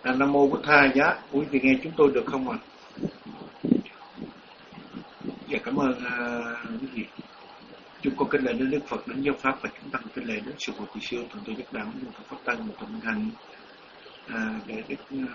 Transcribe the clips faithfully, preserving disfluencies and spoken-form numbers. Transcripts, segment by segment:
Nam mô Bụt Tha Giá. Quý vị nghe chúng tôi được không ạ? Dạ cảm ơn uh, quý vị. Chúng con kính lễ đến Đức Phật, đến giáo pháp, và chúng tăng kính lễ đến sự Phật từ xưa thượng tôn nhất đạo một Phật pháp tăng một tụng hành uh, để đức uh,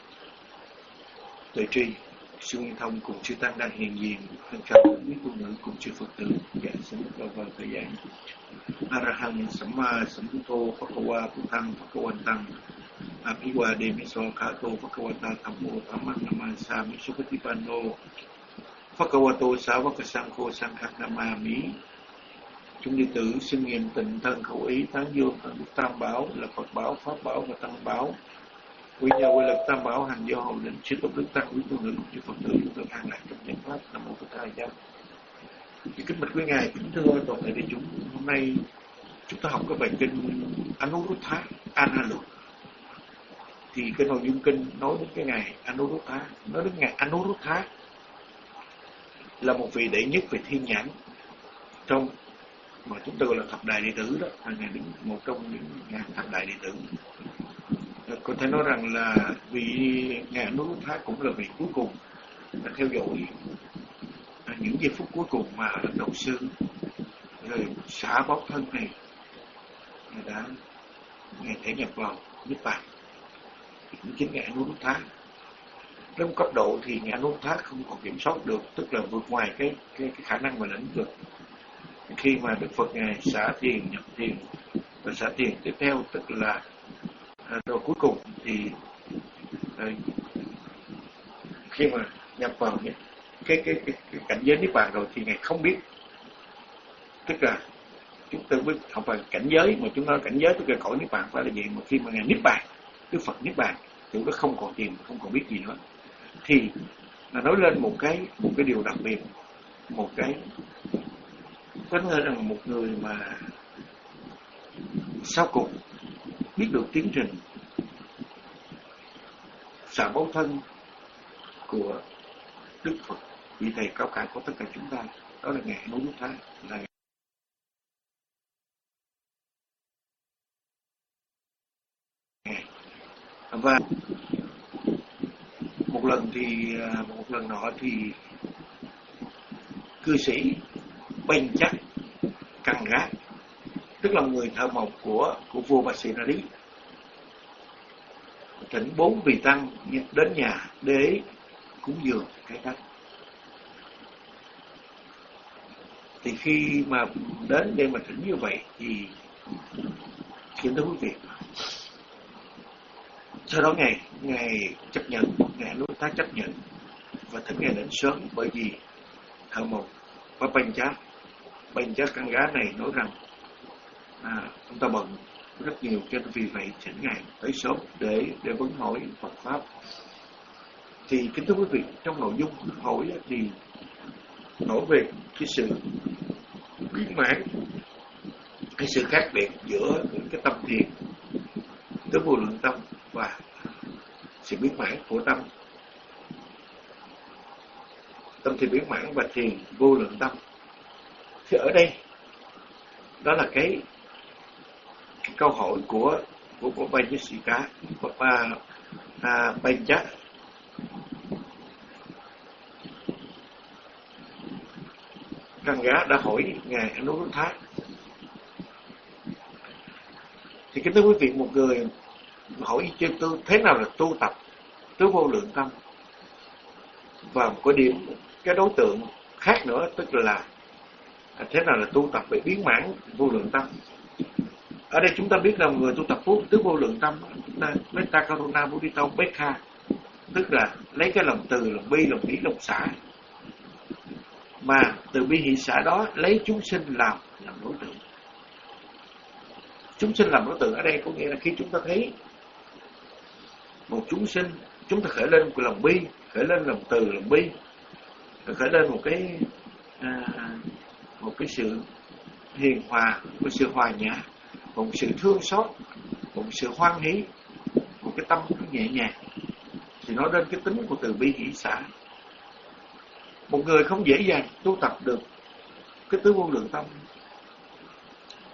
tuệ tri sư Nguyên Thông cùng chư tăng đang hiện diện thân cao quý tu nữ cùng chư Phật tử. Dạ xin vào vào thời gian. Arahang Samma Sambuddho Phakawa Buddhang Phakawantăng Apiwa Demiso Kato Phakawata Thammo Thamman Namasami Supatipanno Phakawato Savaka Sangho Sanghak Namami. Chúng đệ tử xin nghiệm tịnh thân khẩu ý tán dương thần đức Tam Bảo là Phật Bảo, Pháp Bảo và Tăng Bảo. Quy nhờ quy lực Tam Bảo hành do hậu định chư tôn đức tăng quý tu nữ chư Phật tử chúng tôi an lạc trong nhân pháp. Nam mô Bụt Tha Giá. Kính bạch quý ngài, kính thưa toàn thể đại chúng, hôm nay chúng ta học cái bài kinh Anuruddha Analut. Thì cái nội dung kinh nói đến cái ngày Anuruddha, nói đến ngày Anuruddha là một vị đệ nhất về thiên nhãn trong mà chúng tôi gọi là thập đại đệ tử đó, là ngài đứng một trong những ngàn thập đại đệ tử. Có thể nói rằng là vị ngài Anuruddha cũng là vị cuối cùng đã theo dõi những giây phút cuối cùng mà đạo sư rồi xả báo thân này đã ngài thể nhập vào Niết Bàn. Cũng chính ngài Anuruddha. Trong cấp độ thì ngài Anuruddha không còn kiểm soát được, tức là vượt ngoài cái cái, cái khả năng mà lĩnh vực. Khi mà Đức Phật ngài xả thiền, nhập thiền và xả thiền tiếp theo, tức là rồi cuối cùng thì rồi, khi mà nhập vào cái cái, cái, cái, cái cảnh giới Niết Bàn rồi thì ngài không biết, tức là chúng tôi biết không phải cảnh giới mà chúng ta nói cảnh giới tức là cõi Niết Bàn phải là gì, mà khi mà ngài Niết Bàn, Đức Phật Niết Bàn, thì nó không còn tiền, không còn biết gì nữa, thì là nói lên một cái một cái điều đặc biệt, một cái có nghĩa rằng một người mà sau cùng biết được tiến trình xả báo thân của Đức Phật, vị thầy cao cả của tất cả chúng ta, đó là ngài Anuruddha, là ngài. Và một lần thì một lần nọ thì cư sĩ Bành Chắc Căng Gác, tức là người thợ mộc của của vua Basirari, thỉnh bốn vị tăng đến nhà để cúng dường cái đất. Thì khi mà đến để mà thỉnh như vậy thì kính thưa quý vị, sau đó ngài ngài chấp nhận, ngài Anuruddha chấp nhận và thỉnh ngài đến sớm, bởi vì thợ mộc và Bành Chắc Bành Chắc Căng Gác này nói rằng à, chúng ta bận rất nhiều, cho nên vì vậy thỉnh ngài tới sớm để để vấn hỏi Phật pháp. Thì kính thưa quý vị, trong nội dung hỏi thì nói về cái sự biến mãn, cái sự khác biệt giữa cái tâm thiền tứ vô lượng tâm và sự biến mãn của tâm tâm thiền biến mãn và thiền vô lượng tâm. Thì ở đây đó là cái, cái câu hỏi của của của Bajjasika của ba à, Banja. Căng Gác đã hỏi ngài Anuruddha. Thì kính thưa quý vị, một người hỏi cho tôi thế nào là tu tập tứ vô lượng tâm, và một cái điểm cái đối tượng khác nữa, tức là thế nào là tu tập về biến mãn vô lượng tâm. Ở đây chúng ta biết rằng người tu tập tứ vô lượng tâm, chúng ta Metta Karuna Mudita Ubekha, tức là lấy cái lòng từ, lòng bi, lòng hỷ, lòng xả, mà từ bi hỷ xả đó lấy chúng sinh làm làm đối tượng. Chúng sinh làm đối tượng ở đây có nghĩa là khi chúng ta thấy một chúng sinh, chúng ta khởi lên của lòng bi, khởi lên lòng từ, lòng bi, khởi lên một cái à, một cái sự hiền hòa, một sự hòa nhã, một sự thương xót, một sự hoan hỷ, một cái tâm nhẹ nhàng, thì nói đến cái tính của từ bi hỷ xả. Một người không dễ dàng tu tập được cái tứ vô lượng tâm.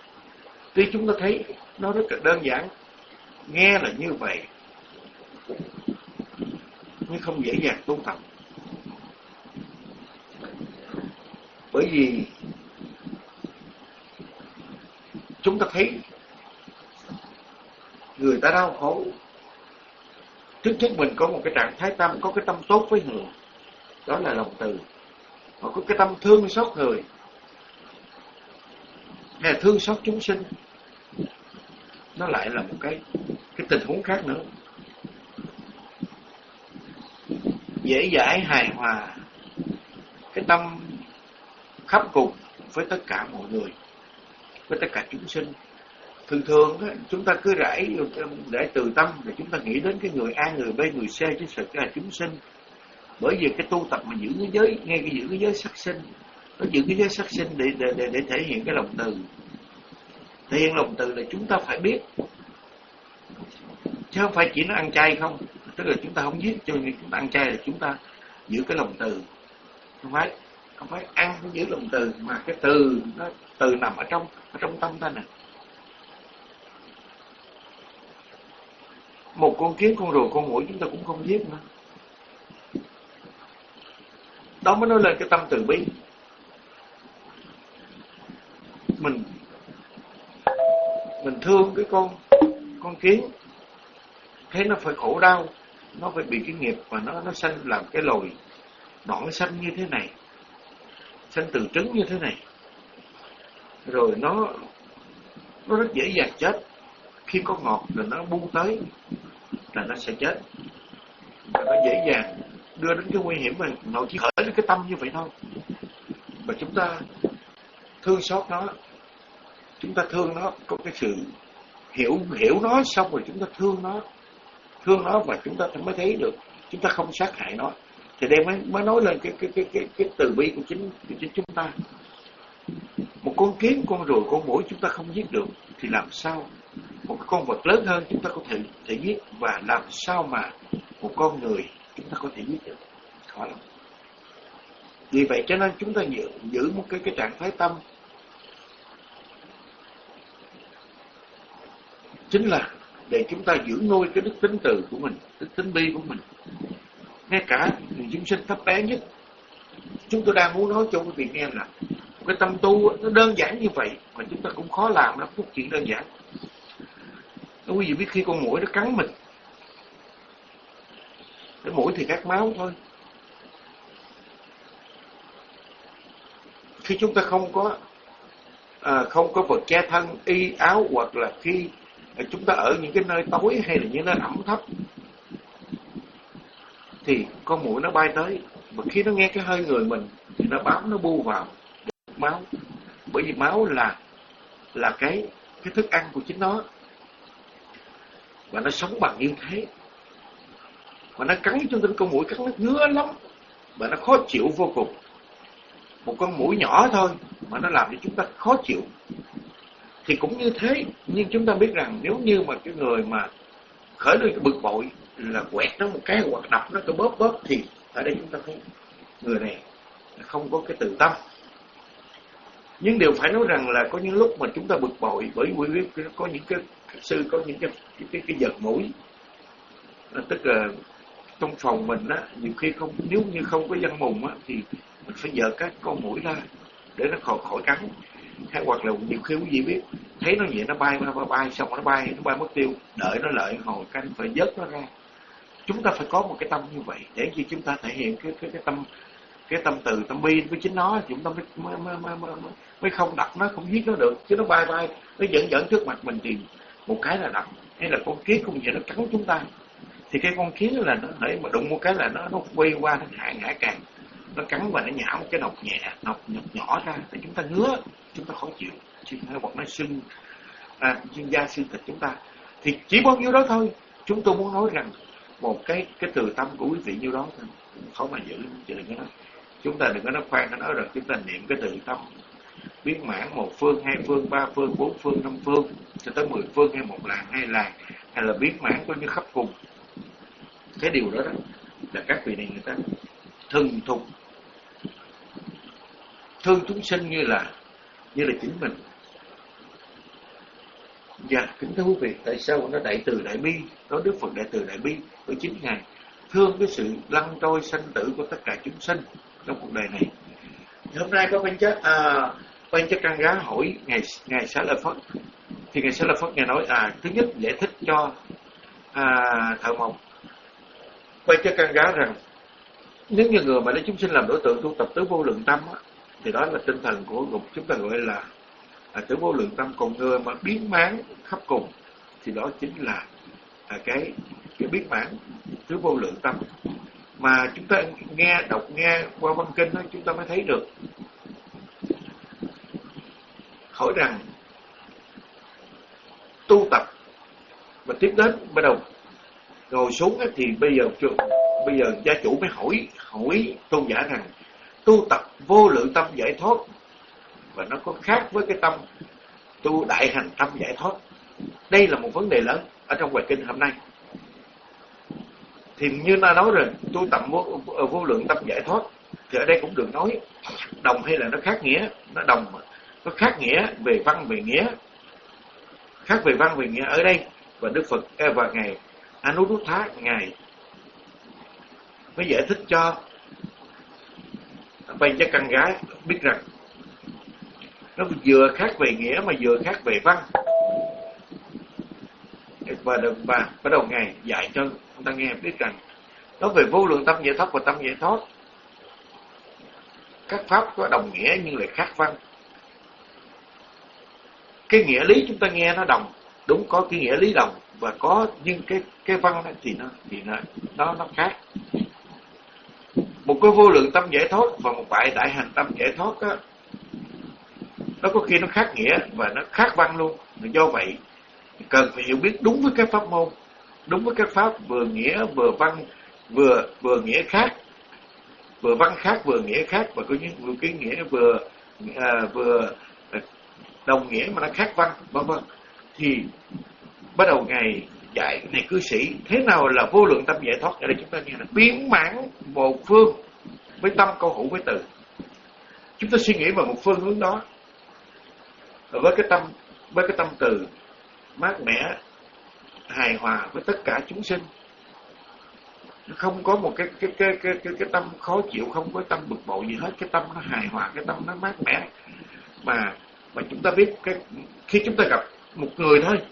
Tuy chúng ta thấy nó rất là đơn giản, nghe là như vậy, nhưng không dễ dàng tu tập. Bởi vì chúng ta thấy người ta đau khổ, trước trước mình có một cái trạng thái tâm, có cái tâm tốt với người, đó là lòng từ. Họ có cái tâm thương xót người, hay là thương xót chúng sinh, nó lại là một cái cái tình huống khác nữa. Dễ dãi hài hòa, cái tâm khắp cùng với tất cả mọi người, với tất cả chúng sinh. Thường thường đó, chúng ta cứ rải để từ tâm rồi chúng ta nghĩ đến cái người A, người B, người C, chứ sự là chúng sinh. Bởi vì cái tu tập mà giữ cái giới, nghe cái giữ cái giới sắc sinh, nó giữ cái giới sắc sinh để để để, để thể hiện cái lòng từ. Thể hiện lòng từ là chúng ta phải biết, chứ không phải chỉ nó ăn chay không. Tức là chúng ta không giết cho nên chúng ta ăn chay là chúng ta giữ cái lòng từ. Không phải không phải ăn không giữ lòng từ, mà cái từ nó từ nằm ở trong ở trong tâm ta nè. Một con kiến, con rùa, con muỗi chúng ta cũng không giết nữa. Đó mới nói lên cái tâm từ bi. Mình mình thương cái con con kiến, thấy nó phải khổ đau, nó phải bị cái nghiệp mà nó nó sanh làm cái lồi nõn xanh như thế này, sanh từ trứng như thế này, rồi nó nó rất dễ dàng chết. Khi có ngọt rồi nó buông tới là nó sẽ chết, và nó dễ dàng đưa đến cái nguy hiểm. Mà nó chỉ khởi đến cái tâm như vậy thôi, mà chúng ta thương xót nó, chúng ta thương nó, có cái sự hiểu hiểu nó, xong rồi chúng ta thương nó, thương nó và chúng ta mới thấy được chúng ta không sát hại nó. Thì đây mới mới nói lên cái cái cái cái, cái từ bi của chính của chính chúng ta. Một con kiến, con rùa, con muỗi chúng ta không giết được, thì làm sao một cái con vật lớn hơn chúng ta có thể thể giết, và làm sao mà một con người chúng ta có thể giết được? Khó lắm. Vì vậy cho nên chúng ta giữ, giữ một cái cái trạng thái tâm chính là để chúng ta giữ nuôi cái đức tính từ của mình, đức tính bi của mình. Ngay cả những chúng sinh thấp bé nhất, chúng tôi đang muốn nói cho quý vị nghe là cái tâm tu nó đơn giản như vậy mà chúng ta cũng khó làm lắm, một chuyện đơn giản. Quý vị biết khi con muỗi nó cắn mình, cái mũi thì cắt máu thôi. Khi chúng ta không có à, không có vật che thân, y áo, hoặc là khi chúng ta ở những cái nơi tối hay là những nơi ẩm thấp, thì con muỗi nó bay tới, và khi nó nghe cái hơi người mình thì nó bám, nó bu vào máu. Bởi vì máu là là cái cái thức ăn của chính nó, và nó sống bằng như thế. Và nó cắn cho nên con muỗi cắn nó ngứa lắm, và nó khó chịu vô cùng. Một con muỗi nhỏ thôi mà nó làm cho chúng ta khó chịu. Thì cũng như thế, nhưng chúng ta biết rằng nếu như mà cái người mà khởi lên cái bực bội là quẹt nó một cái, hoặc đập nó cái bóp bóp, thì ở đây chúng ta thấy người này không có cái từ tâm. Nhưng đều phải nói rằng là có những lúc mà chúng ta bực bội, bởi vì có những cái các sư có những cái cái cái, cái giật mũi, tức là trong phòng mình á, nhiều khi không, nếu như không có dân mùng á, thì mình phải dỡ các con muỗi ra để nó khỏi khỏi cắn. Hay hoặc là nhiều khi quý vị biết thấy nó vậy, nó bay nó bay, bay xong nó bay nó bay mất tiêu, đợi nó lợi hồi canh phải vớt nó ra. Chúng ta phải có một cái tâm như vậy để khi chúng ta thể hiện cái cái cái tâm cái tâm từ tâm bi với chính nó, chúng ta mới mới mới mới, mới, mới không đập nó, không giết nó được. Chứ nó bay bay nó dẫn dẫn trước mặt mình thì một cái là đập, hay là con kiến cũng vậy, nó cắn chúng ta thì cái con kiến là nó hễ mà đụng một cái là nó nó quay qua nó hại ngã càng, nó cắn và nó nhả một cái nọc nhẹ, nọc, nọc nhỏ ra thì chúng ta ngứa, chúng ta khó chịu, hoặc nó sưng à, sưng da sưng thịt chúng ta. Thì chỉ bao nhiêu đó thôi. Chúng tôi muốn nói rằng một cái cái từ tâm của quý vị nhiêu đó thôi, khó mà giữ. Chứ đừng có nói, chúng ta đừng có nói khoan, nó nói rằng chúng ta niệm cái từ tâm biết mãn một phương, hai phương, ba phương, bốn phương, năm phương, cho tới mười phương, hay một làng, hai làng, hay là biết mãn coi như khắp cùng. Cái điều đó, đó là các vị này người ta thuần thục thương chúng sinh như là như là chính mình. Dạ, kính thưa quý vị, tại sao nó đại từ đại bi, đó Đức Phật đại từ đại bi của chính Ngài, thương cái sự lăn trôi sanh tử của tất cả chúng sinh trong cuộc đời này. Hôm nay có bên chết à, bên chết căn gá hỏi ngày ngày Xá Lợi Phất, thì ngày Xá Lợi Phất nghe nói à thứ nhất giải thích cho à, Thợ Mộc bên chết căn gá rằng nếu như người mà lấy chúng sinh làm đối tượng tu tập tứ vô lượng tâm á, thì đó là tinh thần của gục chúng ta gọi là à, tứ vô lượng tâm. Còn người mà biến mãn khắp cùng thì đó chính là à, cái cái biến mãn tứ vô lượng tâm. Mà chúng ta nghe đọc nghe qua văn kinh đó, chúng ta mới thấy được. Hỏi rằng tu tập và tiếp đến bắt đầu ngồi xuống ấy, thì bây giờ bây giờ gia chủ mới hỏi hỏi tôn giả rằng tu tập vô lượng tâm giải thoát và nó có khác với cái tâm tu đại hành tâm giải thoát. Đây là một vấn đề lớn ở trong bài kinh hôm nay. Thì như ta nói rồi, tu tập vô, vô lượng tâm giải thoát thì ở đây cũng được nói đồng hay là nó khác nghĩa. Nó đồng mà nó khác nghĩa về văn về nghĩa, khác về văn về nghĩa ở đây. Và Đức Phật và ngài Anuruddha ngài mới giải thích cho bây cho căn gái biết rằng nó vừa khác về nghĩa mà vừa khác về văn. Và và bắt đầu ngài dạy cho chúng ta nghe biết rằng nói về vô lượng tâm giải thoát và tâm giải thoát, các pháp có đồng nghĩa nhưng lại khác văn. Cái nghĩa lý chúng ta nghe nó đồng, đúng có cái nghĩa lý đồng, và có nhưng cái cái văn thì nó thì nó nó nó khác. Một cái vô lượng tâm giải thoát và một đại đại hành tâm giải thoát á, nó có khi nó khác nghĩa và nó khác văn luôn. Do vậy cần phải hiểu biết đúng với các pháp môn, đúng với các pháp vừa nghĩa vừa văn, vừa vừa nghĩa khác, vừa văn khác vừa nghĩa khác, và có những vừa cái nghĩa vừa à, vừa đồng nghĩa mà nó khác văn, vân vân. Thì bắt đầu ngài dạy này cư sĩ thế nào là vô lượng tâm giải thoát. Ở đây chúng ta nghe là biến mãn một phương với tâm câu hữu với từ. Chúng ta suy nghĩ vào một phương hướng đó với cái tâm với cái tâm từ mát mẻ hài hòa với tất cả chúng sinh, không có một cái cái cái cái cái, cái tâm khó chịu, không có tâm bực bội gì hết. Cái tâm nó hài hòa, cái tâm nó mát mẻ. Mà mà chúng ta biết cái khi chúng ta gặp một người thôi,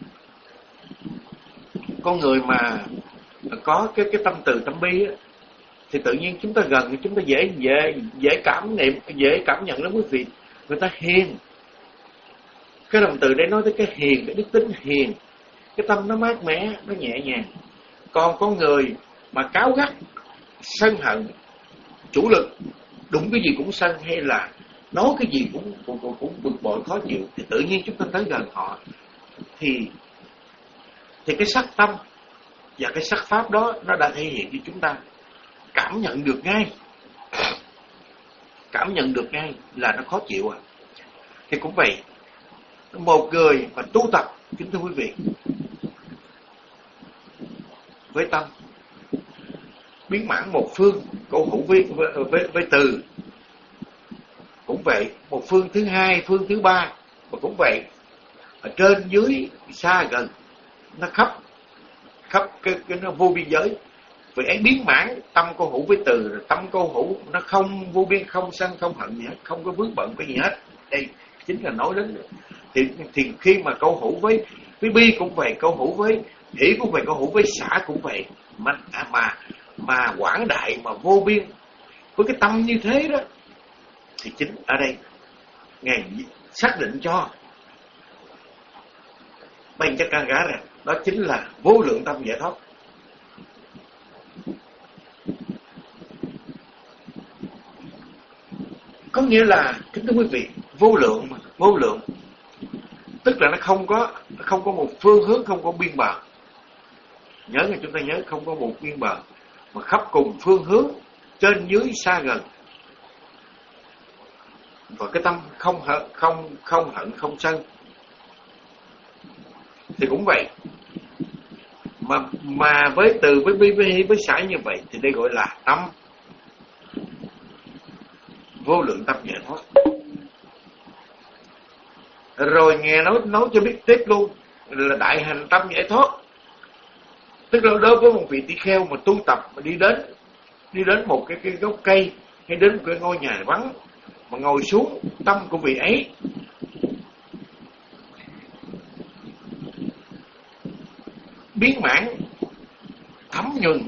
con người mà có cái cái tâm từ tâm bi á, thì tự nhiên chúng ta gần, chúng ta dễ dễ dễ cảm niệm, dễ cảm nhận lắm quý vị. Người ta hiền. Cái động từ đây nói tới cái hiền, cái đức tính hiền, cái tâm nó mát mẻ, nó nhẹ nhàng. Còn con người mà cáu gắt, sân hận, chủ lực, đụng cái gì cũng sân, hay là nói cái gì cũng cũng cũng, cũng bực bội khó chịu, thì tự nhiên chúng ta tới gần họ thì thì cái sắc tâm và cái sắc pháp đó nó đã thể hiện cho chúng ta cảm nhận được ngay, cảm nhận được ngay là nó khó chịu à. Thì cũng vậy, một người mà tu tập, kính thưa quý vị, với tâm biến mãn một phương câu hữu với, với, với, với từ, cũng vậy, một phương thứ hai, phương thứ ba, và cũng vậy, ở trên dưới xa gần, nó khắp khắp cái, cái nó vô biên giới. Vì ấy biến mãn tâm câu hữu với từ, tâm câu hữu nó không vô biên, không sân không hận gì hết, không có vướng bận cái gì hết. Đây chính là nói đến thì, thì khi mà câu hữu với với bi cũng vậy, câu hữu với hỷ cũng vậy, câu hữu với xả cũng vậy, mà mà mà quảng đại mà vô biên với cái tâm như thế đó, thì chính ở đây ngài xác định cho bằng cho căn gá này, đó chính là vô lượng tâm giải thoát. Có nghĩa là kính thưa quý vị, vô lượng mà, vô lượng tức là nó không có không có một phương hướng, không có biên bờ. Nhớ là chúng ta nhớ không có một biên bờ, mà khắp cùng phương hướng, trên dưới xa gần. Và cái tâm không hận, không không hận, không sân. Thì cũng vậy. Mà mà với từ với bi với với xả như vậy thì đây gọi là tâm vô lượng tâm giải thoát. Rồi nghe nói nói cho biết tiếp luôn là đại hành tâm giải thoát. Tức là đối với một vị tỳ kheo mà tu tập mà đi đến đi đến một cái, cái gốc cây hay đến một cái ngôi nhà vắng mà ngồi xuống, tâm của vị ấy biến mãn thấm nhuần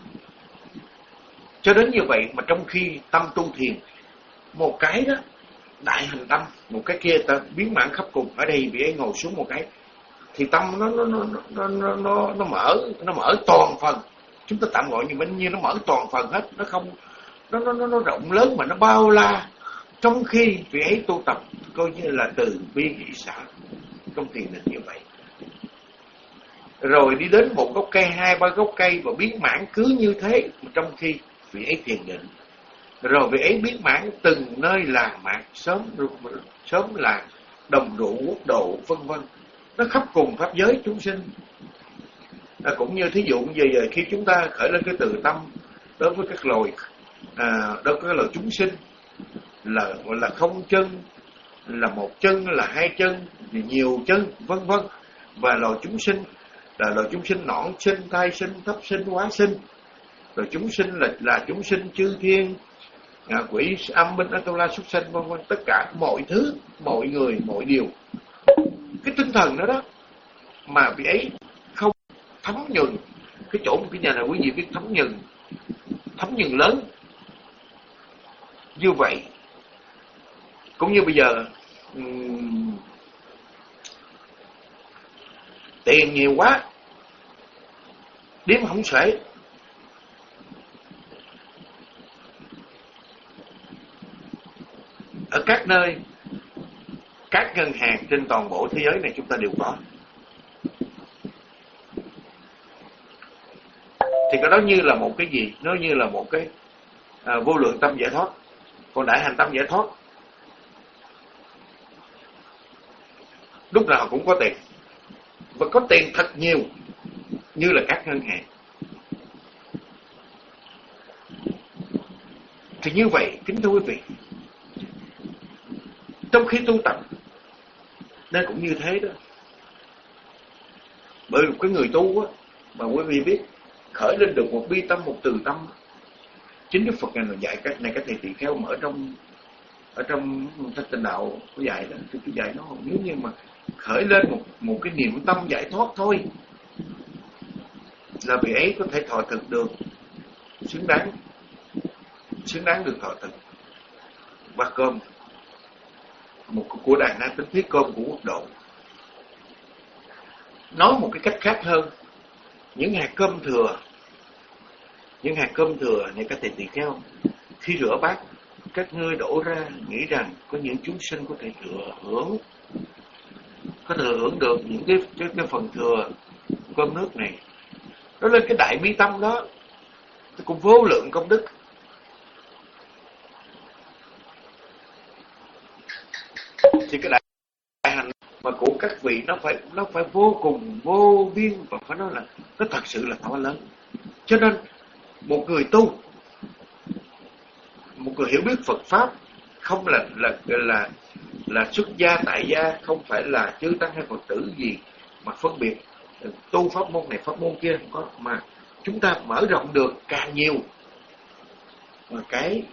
cho đến như vậy, mà trong khi tâm tu thiền một cái đó đại hành tâm, một cái kia ta biến mãn khắp cùng. Ở đây vị ấy ngồi xuống một cái thì tâm nó nó nó nó nó nó, nó mở nó mở toàn phần. Chúng ta tạm gọi như bên như nó mở toàn phần hết, nó không nó nó nó rộng lớn mà nó bao la. Trong khi vị ấy tu tập coi như là từ bi hỷ xả trong thiền định như vậy. Rồi đi đến một gốc cây, hai ba gốc cây và biến mãn cứ như thế trong khi vị ấy thiền định. Rồi vị ấy biến mãn từng nơi làng mạc, sớm sớm làng, đồng ruộng, quốc độ, vân vân. Nó khắp cùng pháp giới chúng sinh. À, cũng như thí dụ như giờ khi chúng ta khởi lên cái từ tâm đối với các loài à, đối với các loài chúng sinh là gọi là không chân, là một chân, là hai chân, nhiều chân, vân vân. Và loài chúng sinh là loài chúng sinh nõn sinh, thai sinh, thấp sinh, hóa sinh. Rồi chúng sinh là là chúng sinh chư thiên, à, quỷ âm binh Atula súc sinh, vân vân. Tất cả mọi thứ, mọi người, mọi điều, cái tinh thần đó đó mà vị ấy không thấm nhuần. Cái chỗ một cái nhà nào quý vị biết thấm nhuần, thấm nhuần lớn như vậy. Cũng như bây giờ um, tiền nhiều quá đếm không xuể. Ở các nơi, các ngân hàng trên toàn bộ thế giới này chúng ta đều có. Thì cái đó như là một cái gì? Nó như là một cái à, vô lượng tâm giải thoát. Còn đại hành tâm giải thoát lúc nào cũng có tiền, và có tiền thật nhiều như là các ngân hàng. Thì như vậy, kính thưa quý vị, trong khi tu tập nên cũng như thế đó. Bởi vì cái người tu á, mà quý vị biết khởi lên được một bi tâm, một từ tâm, chính Đức Phật ngài dạy cách này các thầy tỳ kheo mà ở trong ở trong Thanh Tịnh Đạo có dạy đó, tôi dạy nó nếu như mà khởi lên một một cái niệm tâm giải thoát thôi là vị ấy có thể thọ thực được, xứng đáng xứng đáng được thọ thực bát cơm, một của đàn na tính thiết cơm của quốc độ. Nói một cái cách khác hơn, những hạt cơm thừa, những hạt cơm thừa này các thầy tỳ kheo khi rửa bát, các ngươi đổ ra nghĩ rằng có những chúng sinh có thể thừa hưởng, có thừa hưởng được những cái, cái, cái phần thừa cơm nước này. Đó lên cái đại bi tâm đó, cũng vô lượng công đức. Thì cái đại, đại hành mà của các vị nó phải nó phải vô cùng vô biên, và phải nói là nó thật sự là to lớn. Cho nên một người tu, một người hiểu biết Phật pháp, không là là là là xuất gia tại gia, không phải là chư tăng hay Phật tử gì mà phân biệt tu pháp môn này pháp môn kia, không có, mà chúng ta mở rộng được càng nhiều mà cái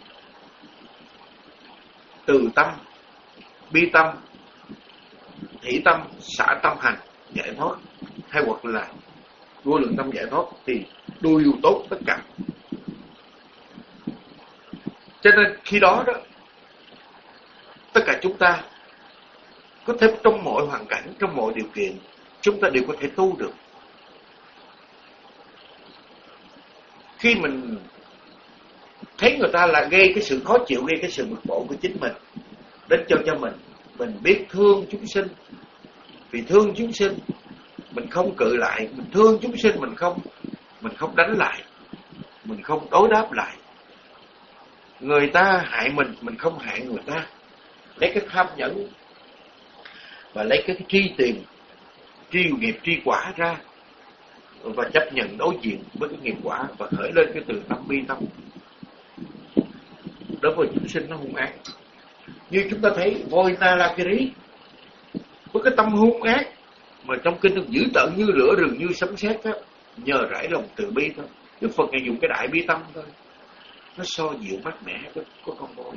từ tâm, bi tâm, hỷ tâm, xả tâm hành giải thoát, hay hoặc là vô lượng tâm giải thoát, thì đều tốt tất cả. Cho nên khi đó đó, tất cả chúng ta có thể trong mọi hoàn cảnh, trong mọi điều kiện, chúng ta đều có thể tu được. Khi mình thấy người ta là gây cái sự khó chịu, gây cái sự bực bội của chính mình đến cho cho mình, mình biết thương chúng sinh. Vì thương chúng sinh, mình không cự lại, mình thương chúng sinh, mình không mình không đánh lại, mình không đối đáp lại. Người ta hại mình, mình không hại người ta. Lấy cái tham nhẫn và lấy cái tri tiền, tri nghiệp, tri quả ra, và chấp nhận đối diện với cái nghiệp quả, và khởi lên cái từ tâm bi tâm. Đối với chúng sinh nó hung ác, như chúng ta thấy voi na la kiri với cái tâm hung ác, mà trong kinh nó dữ tợn như lửa rừng, như sấm sét á, nhờ rải lòng từ bi thôi. Đức Phật Ngài dùng cái đại bi tâm thôi, nó so dịu mát mẻ của, của con voi.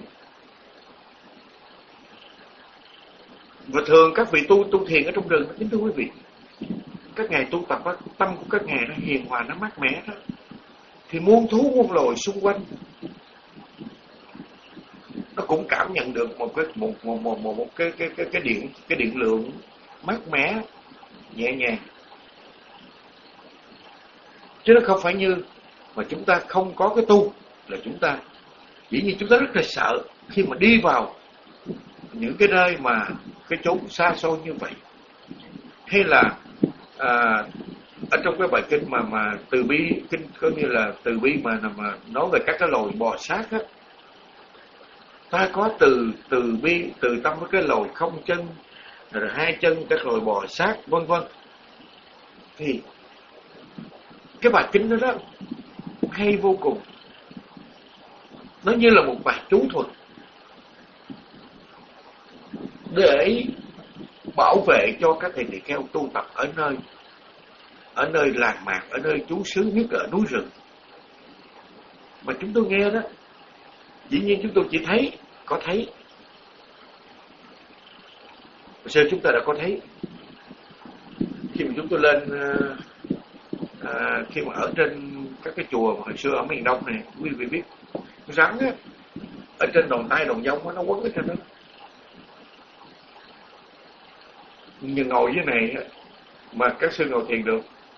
Và thường các vị tu tu thiền ở trong rừng, kính thưa quý vị, các ngài tu tập đó, tâm của các ngài nó hiền hòa, nó mát mẻ đó, thì muôn thú muôn loài xung quanh nó cũng cảm nhận được một cái một một một một, một cái cái cái cái điện cái điện lượng mát mẻ nhẹ nhàng. Chứ nó không phải như mà chúng ta không có cái tu là chúng ta, dĩ nhiên chúng ta rất là sợ khi mà đi vào những cái nơi mà cái chốn xa xôi như vậy. Hay là à, ở trong cái bài kinh mà mà từ bi kinh có như là từ bi mà mà nói về các cái loài bò sát á, ta có từ từ bi từ tâm với cái loài không chân, rồi hai chân, các loài bò sát vân vân. Thì cái bài kinh đó đó hay vô cùng, nó như là một bài chú thuật để bảo vệ cho các thầy tỳ kheo tu tập ở nơi ở nơi làng mạc, ở nơi trú xứ, nhất là ở núi rừng. Mà chúng tôi nghe đó, dĩ nhiên chúng tôi chỉ thấy, có thấy. Hồi xưa chúng ta đã có thấy khi mà chúng tôi lên à, khi mà ở trên các cái chùa mà hồi xưa ở miền Đông này, quý vị biết rắn á, ở trên đòn tay đòn dông á, nó quấn ở trên đó. Nhưng ngồi dưới này mà các sư ngồi thiền được,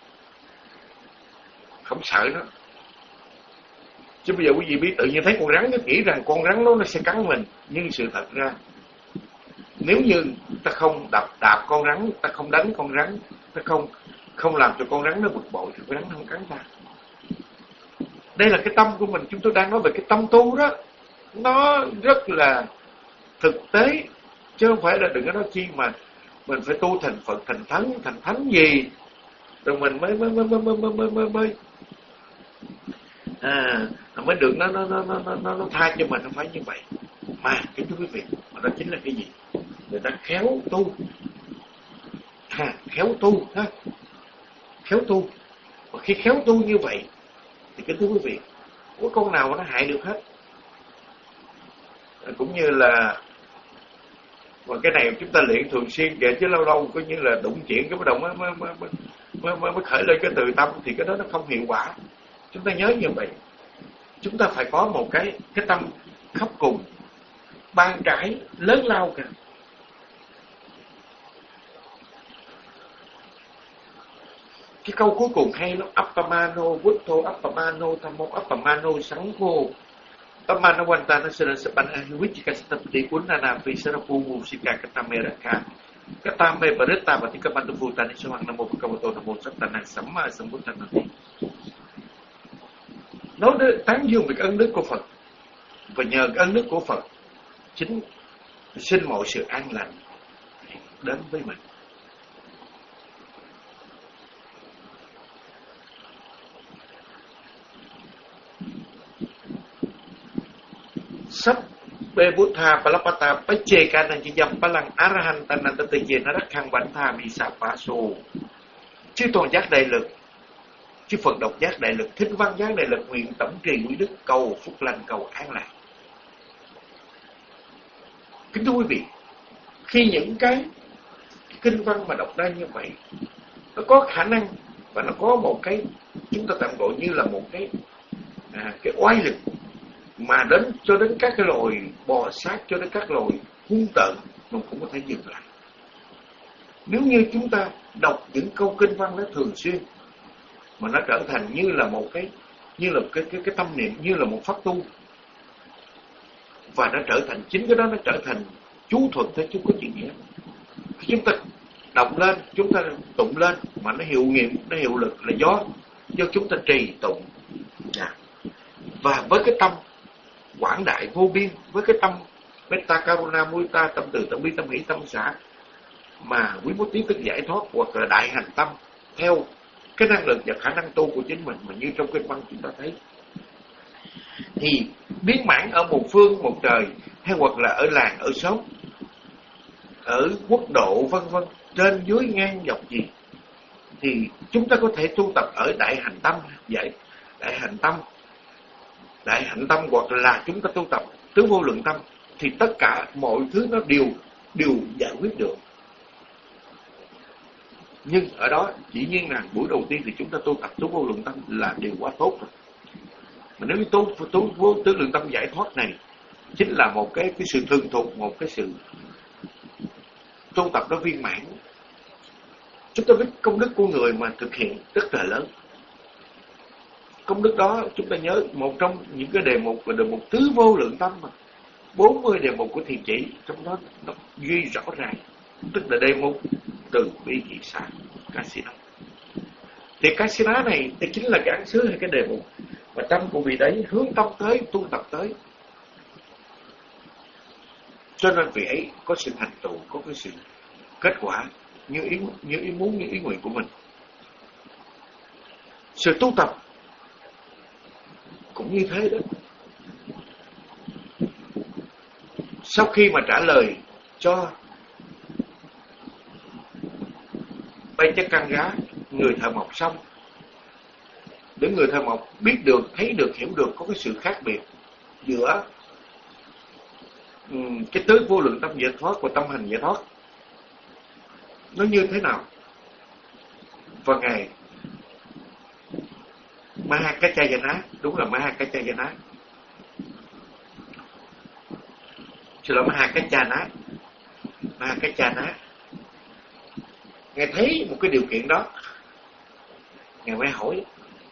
không sợ nó. Chứ bây giờ quý vị biết tự nhiên thấy con rắn, nó nghĩ rằng con rắn đó nó sẽ cắn mình. Nhưng sự thật ra, nếu như ta không đập đạp con rắn, ta không đánh con rắn, ta không không làm cho con rắn nó bực bội, thì con rắn không cắn ta. Đây là cái tâm của mình. Chúng tôi đang nói về cái tâm tu đó, nó rất là thực tế, chứ không phải là đừng có nói chi mà mình phải tu thành Phật, thành thánh, thành thánh gì rồi mình mới mới mới mới mới mới mới mới à mới được nó nó nó nó nó nó tha cho mình. Không phải như vậy. Mà kính thưa quý vị, mà đó chính là cái gì? Người ta khéo tu, à, khéo tu ha, khéo tu. Và khi khéo tu như vậy thì kính thưa quý vị, có con nào mà nó hại được hết. À, cũng như là và cái này chúng ta luyện thường xuyên kể, chứ lâu lâu coi như là đụng chuyện cái bắt đầu mới mới mới mới, mới, mới khởi lên cái từ tâm, thì cái đó nó không hiệu quả. Chúng ta nhớ như vậy. Chúng ta phải có một cái cái tâm khắp cùng, ban trải, lớn lao kìa. Cái câu cuối cùng hay lắm: Appamano Buddho, Appamano Thammo, Appamano Sangho, Appamano Vantana Sera Sapan Ahivichika Satapati Punana Visarapu Musika Katameraka Katame Parita Patika Pantuputani Samang Namo Kavato Namo Satana Samma Sambuddhana. Nói đến tán dương về ân đức của Phật, và nhờ ân đức của Phật chính xin mọi sự an lành đến với mình. Sắp bê bút tha palapata pache kanan chỉ dâm palang arahan tanan tây về nó đắc khang bản tha mi sa pa so. Chư toàn giác đại lực, chư Phật độc giác đại lực, thính văn giác đại lực, nguyện tổng trì quý đức, cầu phúc lành, cầu an lạc. Kính thưa quý vị, khi những cái kinh văn mà đọc ra như vậy, nó có khả năng và nó có một cái, chúng ta tạm gọi như là một cái à, cái oai lực mà đến cho đến các cái loài bò sát, cho đến các loài hung tợn, nó cũng có thể dừng lại. Nếu như chúng ta đọc những câu kinh văn đó thường xuyên, mà nó trở thành như là một cái như là cái cái cái tâm niệm, như là một pháp tu, và nó trở thành, chính cái đó nó trở thành chú thuật thôi chứ không có chuyện gì hết. Khi chúng ta đọc lên, chúng ta tụng lên mà nó hiệu nghiệm, nó hiệu lực là do do chúng ta trì tụng. Và với cái tâm quảng đại vô biên, với cái tâm metta karuna mudita, tâm từ, tâm bi, tâm hỷ, tâm xả, mà quý bố tí tức giải thoát hoặc là đại hành tâm theo cái năng lực và khả năng tu của chính mình, mà như trong kinh văn chúng ta thấy, thì biến mãn ở một phương một trời, hay hoặc là ở làng, ở xóm, ở quốc độ vân vân, trên dưới ngang dọc gì, thì chúng ta có thể tu tập ở đại hạnh tâm, vậy đại hạnh tâm, đại hạnh tâm hoặc là chúng ta tu tập tứ vô lượng tâm, thì tất cả mọi thứ nó đều đều giải quyết được. Nhưng ở đó chỉ nhiên là buổi đầu tiên thì chúng ta tu tập tứ vô lượng tâm là điều quá tốt rồi. Mà nếu như tu tu vô tứ lượng tâm giải thoát này chính là một cái cái sự thường thục, một cái sự tu tập nó viên mãn. Chúng ta biết công đức của người mà thực hiện rất là lớn. Công đức đó chúng ta nhớ một trong những cái đề mục là đề mục tứ vô lượng tâm mà bốn mươi đề mục của thiền chỉ, trong đó nó ghi rõ ràng, tức là đề mục từ bi thị xã Kasina. Thì Kasina này thì chính là cái ấn xứ hay cái đề mục mà tâm của vị đấy hướng tâm tới, tu tập tới. Cho nên vị ấy có sự thành tựu, có cái sự kết quả như ý, như ý muốn, như ý nguyện của mình. Sự tu tập cũng như thế đó. Sau khi mà trả lời cho bay chất căn gá người thợ mộc xong, để người thợ mộc biết được, thấy được, hiểu được có cái sự khác biệt giữa um, cái tứ vô lượng tâm giải thoát và tâm hành giải thoát nó như thế nào. Và ngài Mahakachayana, đúng là Mahakachayana, xin lỗi, Mahakachana, Mahakachana, ngài thấy một cái điều kiện đó, ngài mới hỏi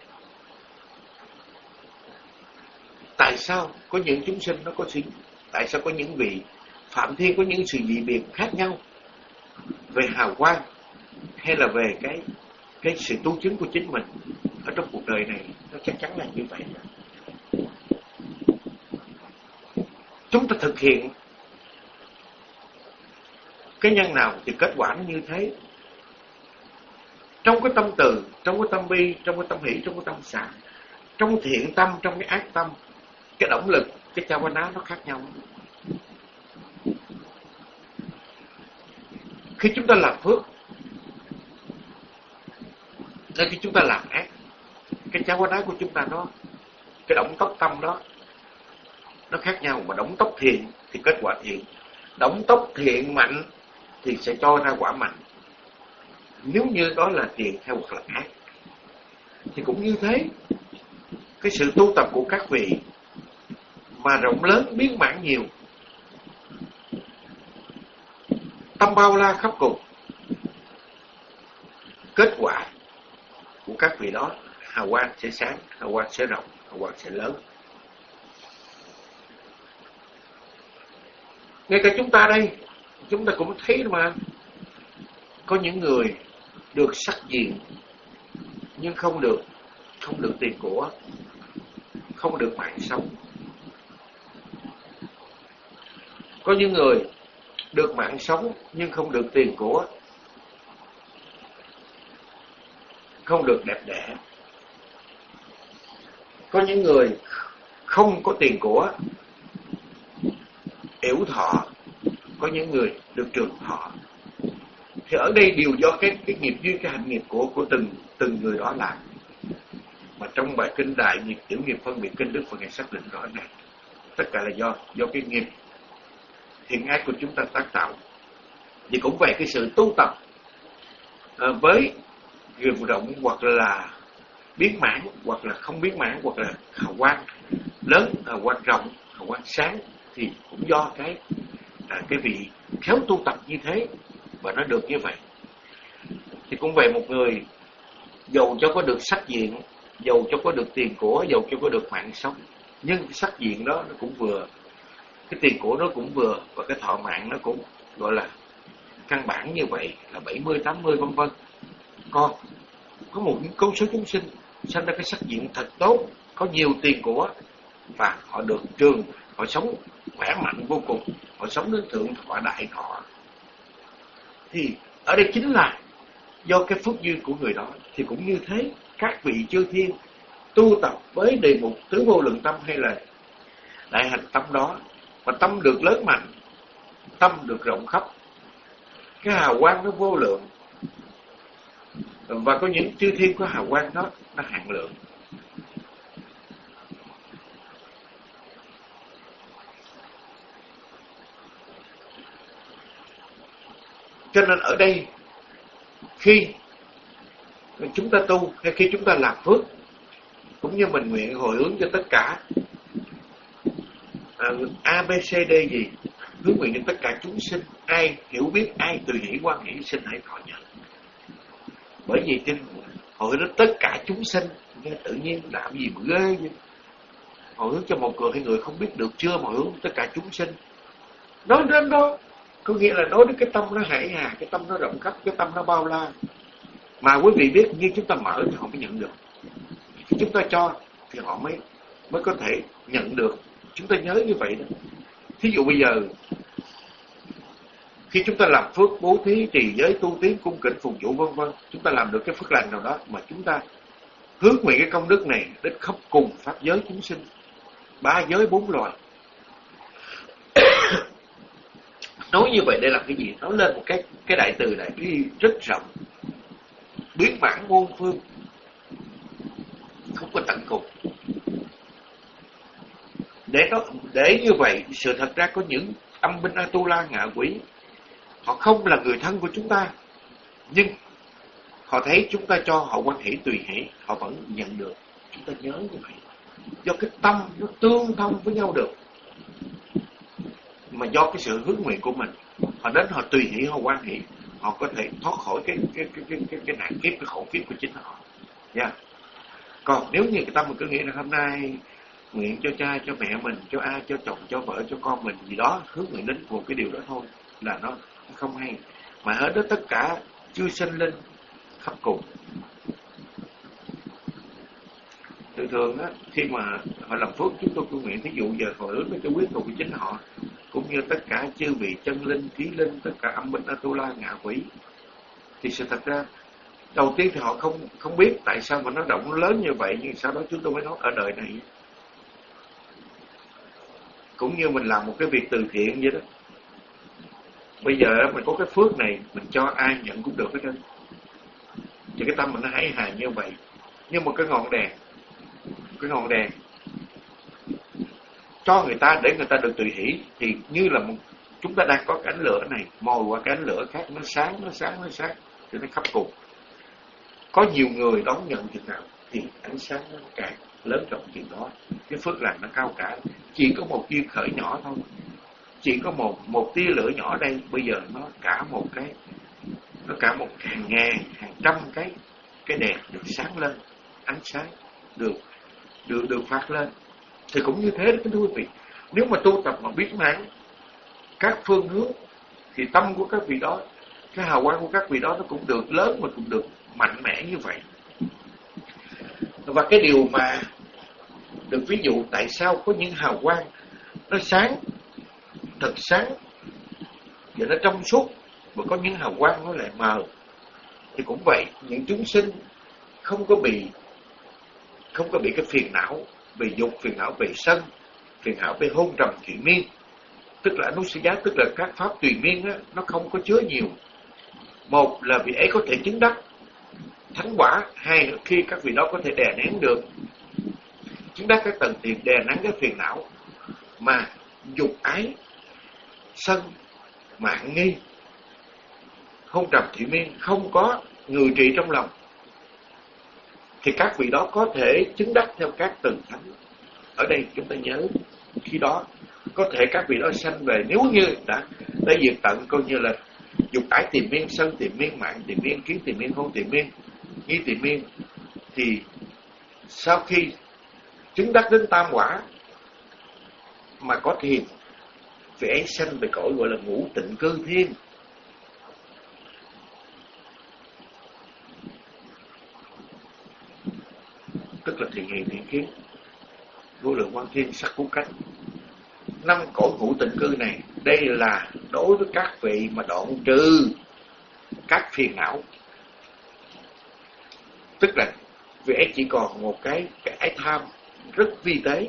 tại sao có những chúng sinh nó có sự, tại sao có những vị phạm thiên có những sự dị biệt khác nhau về hào quang hay là về cái cái sự tu chứng của chính mình ở trong cuộc đời này. Nó chắc chắn là như vậy. Chúng ta thực hiện cái nhân nào thì kết quả nó như thế. Trong cái tâm từ, trong cái tâm bi, trong cái tâm hỷ, trong cái tâm xả, trong thiện tâm, trong cái ác tâm, cái động lực, cái chavana nó khác nhau. Khi chúng ta làm phước, nên khi chúng ta làm ác, cái chavana của chúng ta nó, cái động tốc tâm đó nó khác nhau. Mà động tốc thiện thì kết quả thiện, động tốc thiện mạnh thì sẽ cho ra quả mạnh. Nếu như đó là thiện hay hoặc là ác thì cũng như thế. Cái sự tu tập của các vị mà rộng lớn, biến mãn nhiều, tâm bao la khắp cùng, kết quả của các vị đó hào quang sẽ sáng, hào quang sẽ rộng, hào quang sẽ lớn. Ngay cả chúng ta đây, chúng ta cũng thấy mà có những người được sắc diện nhưng không được không được tiền của, không được mạng sống. Có những người được mạng sống nhưng không được tiền của, không được đẹp đẽ. Có những người không có tiền của, yểu thọ. Có những người được trường thọ. Thì ở đây đều do cái cái nghiệp duyên, cái hành nghiệp của của từng từng người đó làm. Mà trong bài kinh Đại Nghiệp Tiểu Nghiệp Phân Biệt Kinh, Đức Phật ngài xác định rõ ràng, tất cả là do do cái nghiệp thiện ác của chúng ta tác tạo. Thì cũng về cái sự tu tập à, với nghiệp rộng hoặc là biến mãn, hoặc là không biến mãn, hoặc là hào quang lớn, hào quang rộng, hào quang sáng, thì cũng do cái à, cái vị khéo tu tập như thế và nó được như vậy. Thì cũng về một người dầu cho có được sắc diện, dầu cho có được tiền của, dầu cho có được mạng sống, nhưng cái sắc diện đó nó cũng vừa, cái tiền của nó cũng vừa, và cái thọ mạng nó cũng gọi là căn bản như vậy, là bảy mươi, tám mươi vân vân. Còn có một con số chúng sinh sinh ra cái sắc diện thật tốt, có nhiều tiền của, và họ được trường, họ sống khỏe mạnh vô cùng, họ sống đến thượng thọ đại thọ. Thì ở đây chính là do cái phước duyên của người đó. Thì cũng như thế, các vị chư thiên tu tập với đề mục tứ vô lượng tâm hay là đại hành tâm đó, mà tâm được lớn mạnh, tâm được rộng khắp, cái hào quang nó vô lượng, Và có những chư thiên có hào quang đó nó hạn lượng. Cho nên ở đây khi chúng ta tu hay khi chúng ta làm phước, cũng như mình nguyện hồi hướng cho tất cả à, A, B, C, D gì, hướng nguyện cho tất cả chúng sinh, ai hiểu biết, ai từ hỷ quan hỷ, xin hãy thọ nhận. Bởi vì trên hồi hướng tất cả chúng sinh, nghe tự nhiên làm gì mà ghê vậy. Hồi hướng cho một người hay người không biết được chưa, mà hồi hướng tất cả chúng sinh. Nói đến đó có nghĩa là nói đến cái tâm nó hải hà, cái tâm nó rộng khắp, cái tâm nó bao la. Mà quý vị biết, như chúng ta mở thì họ mới nhận được. Khi chúng ta cho thì họ mới mới có thể nhận được. Chúng ta nhớ như vậy đó. Thí dụ bây giờ khi chúng ta làm phước, bố thí, trì giới, tu tiến, cung kính, phục vụ vân vân, chúng ta làm được cái phước lành nào đó mà chúng ta hướng nguyện cái công đức này đến khắp cùng pháp giới chúng sinh, ba giới bốn loài. Nói như vậy để làm cái gì? Nói lên một cái cái đại từ đại bi rất rộng, biến mãn muôn phương, không có tận cùng. Để nó để như vậy, sự thật ra có những âm binh Atula ngạ quỷ, họ không là người thân của chúng ta, nhưng họ thấy chúng ta cho họ quan hỷ tùy hỷ, họ vẫn nhận được. Chúng ta nhớ như vậy, do cái tâm nó tương thông với nhau được, mà do cái sự hướng nguyện của mình, họ đến họ tùy hỷ, họ quan hỷ, họ có thể thoát khỏi cái cái cái cái cái, cái nạn kiếp, cái khổ kiếp của chính họ. Nha. Yeah. Còn nếu như người ta mình cứ nghĩ là hôm nay nguyện cho cha, cho mẹ mình, cho ai, cho chồng, cho vợ, cho con mình gì đó, hướng nguyện đến một cái điều đó thôi, là nó không hay. Mà hết đó tất cả chư sinh linh khắp cùng. Thường thường á, khi mà họ làm phước, chúng tôi nguyện thí dụ giờ hồi hướng cho quyết thuộc của chính họ, cũng như tất cả chư vị chân linh, trí linh, tất cả âm binh Atula ngạ quỷ, thì sự thật ra đầu tiên thì họ không không biết tại sao mà nó động lớn như vậy, nhưng sau đó chúng tôi mới nói ở đời này. Cũng như mình làm một cái việc từ thiện vậy đó. Bây giờ mình có cái phước này, mình cho ai nhận cũng được hết trơn. Thì cái tâm mình nó hải hà như vậy. Như một cái ngọn đèn, cái ngọn đèn cho người ta để người ta được tùy hỷ, thì như là một, chúng ta đang có cái ánh lửa này mồi qua cái ánh lửa khác, nó sáng, nó sáng, nó sáng, thì nó khắp cùng. Có nhiều người đón nhận chừng nào thì ánh sáng nó càng lớn rộng chừng đó, cái phước lành nó cao cả. Chỉ có một duyên khởi nhỏ thôi, chỉ có một một tia lửa nhỏ đây, bây giờ nó cả một cái, nó cả một hàng ngàn, hàng trăm cái cái đèn được sáng lên, ánh sáng được được được phát lên. Thì cũng như thế đó thưa quý vị. Nếu mà tu tập mà biết mãn các phương hướng, thì tâm của các vị đó, cái hào quang của các vị đó nó cũng được lớn mà cũng được mạnh mẽ như vậy. Và cái điều mà được ví dụ tại sao có những hào quang nó sáng, thật sáng, và nó trong suốt, mà có những hào quang nó lại mờ, thì cũng vậy, những chúng sinh không có bị không có bị cái phiền não về dục, phiền não về sân, phiền não về hôn trầm thủy miên, tức là anussaya, tức là các pháp tùy miên á, nó không có chứa nhiều. Một là vị ấy có thể chứng đắc thánh quả, hai là khi các vị đó có thể đè nén được, chứng đắc các tầng thiền, đè nén cái phiền não mà dục ái, sân, mạn nghi, hôn trầm thủy miên không có ngự trị trong lòng, thì các vị đó có thể chứng đắc theo các tầng thánh. Ở đây chúng ta nhớ, khi đó có thể các vị đó sanh về, nếu như đã đã diệt tận, coi như là dục ái tìm miên, sân tìm miên, mạng tìm miên, kiến tìm miên, hôn tìm miên, nghi tìm miên, thì sau khi chứng đắc đến tam quả mà có thiền, vị ấy sanh về cõi gọi là ngũ tịnh cư thiên. Tức là thiện hiện thiện kiến, vô lượng quang thiên, sắc phú cách. Năm cõi ngũ tịnh cư này, đây là đối với các vị mà đoạn trừ các phiền não. Tức là vị ấy chỉ còn một cái cái ái tham rất vi tế,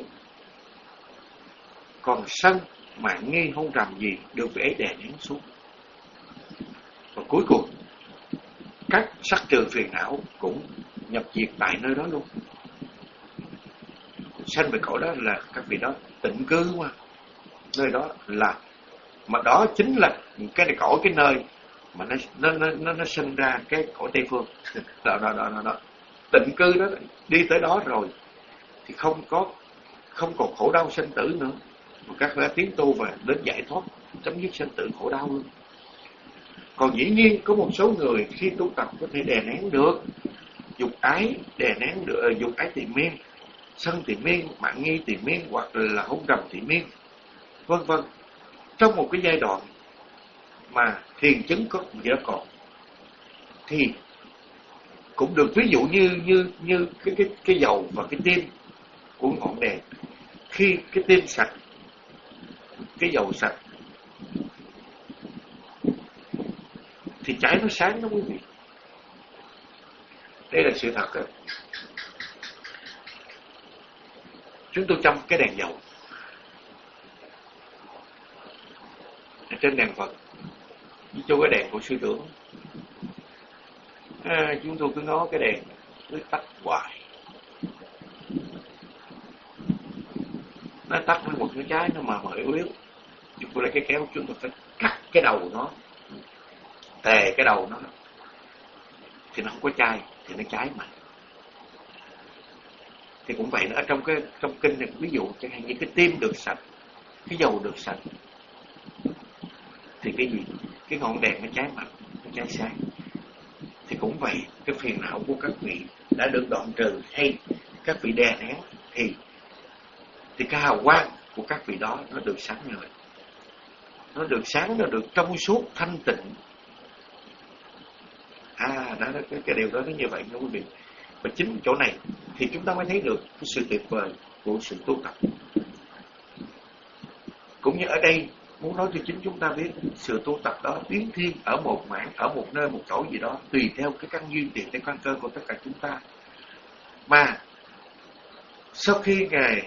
còn sân, mạn nghi, hôn trầm gì được vị ấy đè nén xuống. Và cuối cùng các sắc trừ phiền não cũng nhập diệt tại nơi đó luôn. Sanh về cõi đó là các vị đó tịnh cư mà, nơi đó là, mà đó chính là cái này cõi, cái nơi mà nó nó nó nó, nó sinh ra cái cõi Tây Phương. Đó, đó, đó, đó, đó. Tịnh cư đó, đi tới đó rồi thì không có không còn khổ đau sinh tử nữa, mà các vị tiến tu và đến giải thoát, chấm dứt sinh tử khổ đau luôn. Còn dĩ nhiên có một số người khi tu tập có thể đè nén được dục ái, đè nén được dục ái tỳ miên, sân tỳ miên, mạng nghi tỳ miên, hoặc là hôn trầm tỳ miên, vân vân, trong một cái giai đoạn mà thiền chứng có gì đó còn, thì cũng được ví dụ như như như cái cái cái dầu và cái tim của ngọn đèn. Khi cái tim sạch, cái dầu sạch thì cháy nó sáng đó quý vị. Đây là sự thật đó. Chúng tôi chăm cái đèn dầu ở trên đèn Phật, cho cái đèn của sư trưởng, à, chúng tôi cứ ngó cái đèn cứ tắt hoài, nó tắt với một cái trái nó mà mà yếu yếu. Chúng tôi lấy cái kéo, chúng tôi phải cắt cái đầu nó, tè cái đầu nó, thì nó không có chai, thì nó cháy mà. Thì cũng vậy nữa, ở trong cái trong kinh này ví dụ chẳng hạn như cái tim được sạch, cái dầu được sạch, thì cái gì, cái ngọn đèn nó cháy mạnh, nó cháy sáng. Thì cũng vậy, cái phiền não của các vị đã được đoạn trừ, hay các vị đè nén, thì thì cái hào quang của các vị đó nó được sáng ngời, nó được sáng, nó được trong suốt thanh tịnh. À, đó, cái, cái điều đó nó như vậy nha quý vị. Và chính chỗ này thì chúng ta mới thấy được cái sự tuyệt vời của sự tu tập. Cũng như ở đây muốn nói cho chính chúng ta biết, sự tu tập đó tiến thiên ở một mảng, ở một nơi, một chỗ gì đó, tùy theo cái căn duyên, tùy theo căn cơ của tất cả chúng ta. Mà sau khi ngài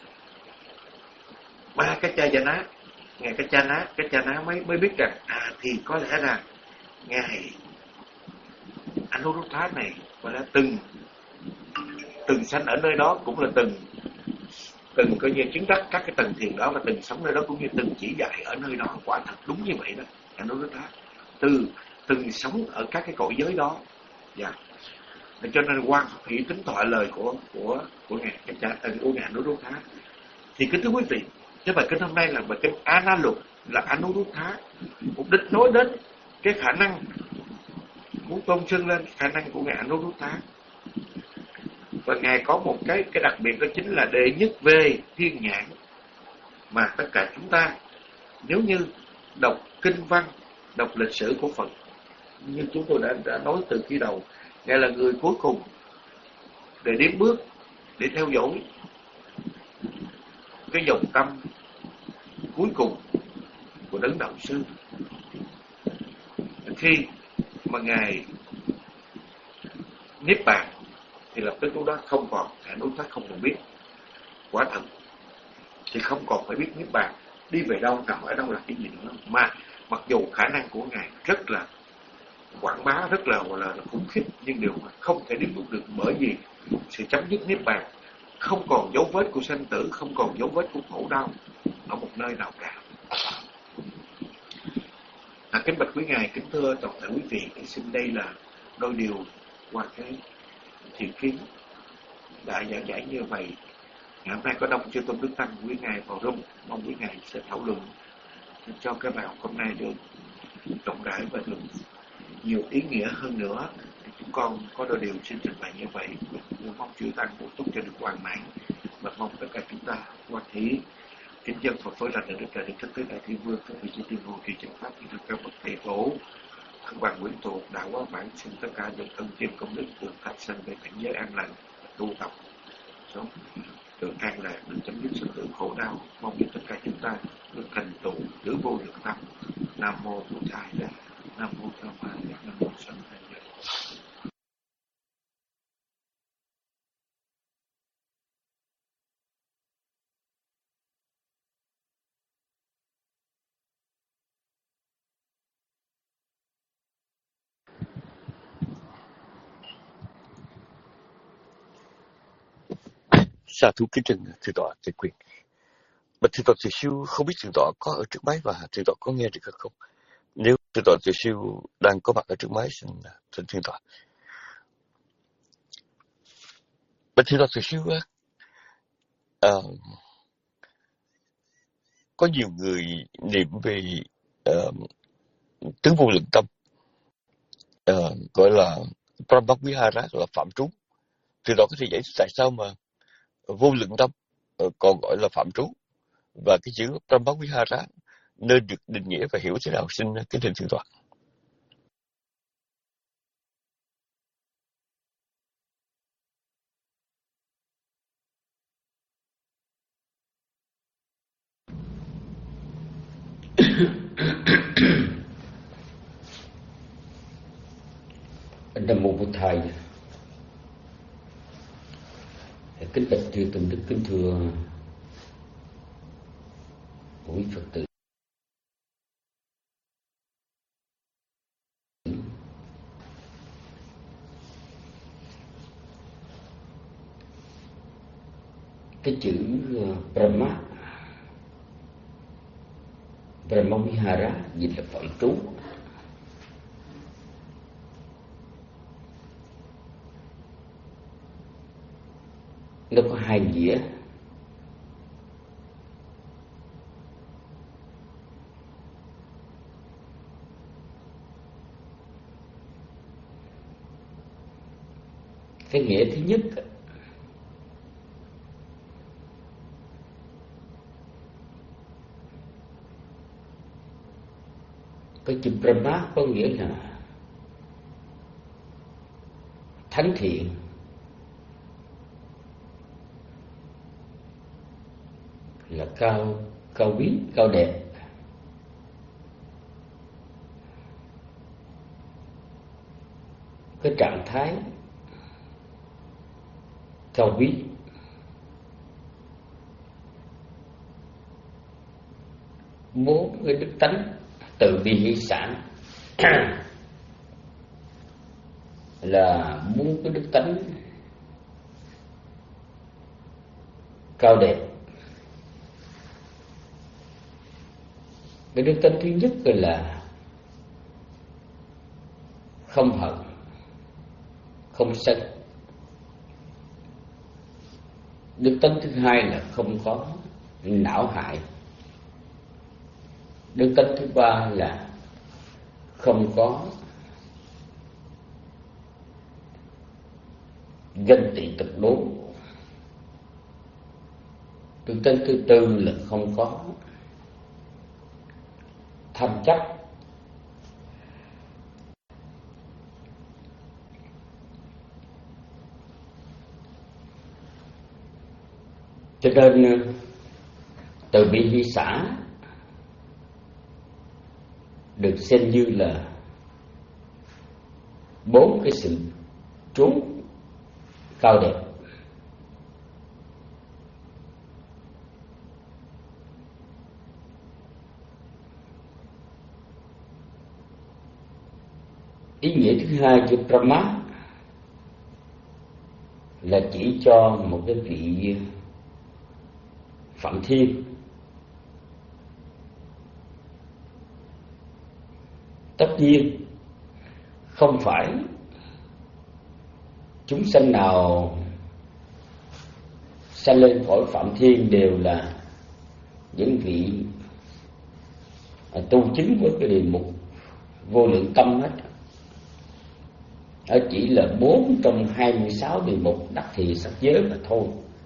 ba cái cha gia ná, ngài cái cha ná, cái cha ná mới mới biết rằng à, thì có lẽ là ngài Anuruddha này gọi là từng từng sanh ở nơi đó, cũng là từng từng coi như chứng đắc các cái tầng thiền đó, và từng sống nơi đó, cũng như từng chỉ dạy ở nơi đó. Quả thật đúng như vậy đó, Anuruddha từ từng sống ở các cái cõi giới đó. Dạ. Cho nên quan Phật hỷ tính tọa lời của của của ngài cái cha của ngài Anuruddha. Thì kính thưa quý vị, cái bài kinh hôm nay là bài kinh Analục, là Anuruddha, mục đích nói đến cái khả năng muốn tôn xưng lên khả năng của ngài Anuruddha. Và ngài có một cái cái đặc biệt, đó chính là đệ nhất về thiên nhãn, mà tất cả chúng ta nếu như đọc kinh văn, đọc lịch sử của Phật, như chúng tôi đã đã nói từ khi đầu, ngài là người cuối cùng để đếm bước, để theo dõi cái dòng tâm cuối cùng của đấng đạo sư. Khi mà ngài niết bàn thì lập tức lúc đó không còn, ngài đối tác không còn biết. Quả thật thì không còn phải biết niết bàn đi về đâu, nằm ở đâu, là cái gì nữa. Mà mặc dù khả năng của ngài rất là quảng bá, rất là gọi là khủng khiếp, nhưng điều mà không thể đếm được, bởi vì sự chấm dứt niết bàn, không còn dấu vết của sanh tử, không còn dấu vết của khổ đau ở một nơi nào cả. À, kính bạch quý ngài, kính thưa toàn thể quý vị, thì xin đây là đôi điều qua cái thiện kiến đã giảng giải như vậy. Ngày hôm nay có đông chư tôn đức tăng quý ngài vào room, mong quý ngài sẽ thảo luận cho cái bài học hôm nay được rộng rãi và được nhiều ý nghĩa hơn nữa. Chúng con có đôi điều xin trình bày như vậy, mong chư tăng bổ túc cho được hoàn mãn, và mong tất cả chúng ta quan hỷ kính dân Phật với lành được trời được thất tứ đại thiên vương, các vị chư tiên hồ trì chân pháp, thì các bậc thầy tổ, các bạn quyến thuộc đạo quá bản, xin tất cả những ân chiêm công đức được thạch sanh về cảnh giới an lành, tu tập sống được an lạc, được chấm dứt sự tử khổ đau. Mong cho tất cả chúng ta được thành tựu giữ vô được tâm. Nam mô Bổn Thầy Đà, Nam mô Tham Ma, Nam mô Sanh Thầy Đà. Sa thú kính trình thượng tọa Tề Quyền. Mà thượng tọa Từ Siêu không biết thượng tọa có ở trước máy và thượng tọa có nghe được không? Nếu thượng tọa Từ Siêu đang có mặt ở trước máy, xin xin thượng tọa. Mà thượng tọa Từ Siêu á, uh, có nhiều người niệm về uh, tướng vô lượng tâm, uh, gọi là Brahmavihara, là phạm trú. Thượng tọa có thể giải thích tại sao mà vô lượng tâm uh, còn gọi là phạm trú, và cái chữ Brahmavihara nên được định nghĩa và hiểu thế nào, xin kính thỉnh thượng tọa. Nam mô Bổn Thầy. Kính bạch chư tôn đức, kính thưa quý Phật tử. Cái chữ Brahma, Brahmavihara dịch là phạm trú. Nó có hai nghĩa. Cái nghĩa thứ nhất cái chữ Brahma có nghĩa là thánh thiện, là cao cao quý, cao đẹp. Cái trạng thái cao quý. Bốn cái đức tánh từ bi hỷ xả là bốn cái đức tánh cao đẹp. Cái đức tánh thứ nhất là không hận, không sân. Đức tánh thứ hai là không có não hại. Đức tánh thứ ba là không có ganh tị cực đố. Đức tánh thứ tư là không có tham chấp. Cho nên từ bi hỷ xả được xem như là bốn cái sự trú cao đẹp. Ý nghĩa thứ hai của Brahma là chỉ cho một cái vị Phạm Thiên. Tất nhiên không phải chúng sanh nào sanh lên cõi Phạm Thiên đều là những vị tu chứng với cái đề mục vô lượng tâm hết. Ở chỉ là bốn trong hai mươi sáu đề mục đắc thị sắc giới mà thôi.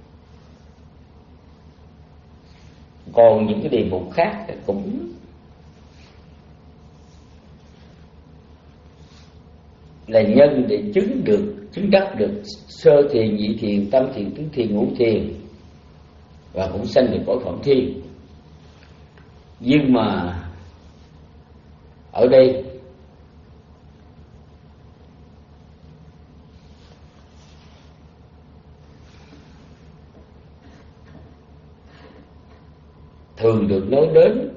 Còn những cái đề mục khác cũng là nhân để chứng được, chứng đắc được sơ thiền, nhị thiền, tam thiền, tứ thiền, ngũ thiền, và cũng sanh được cõi Phạm Thiên. Nhưng mà ở đây thường được nói đến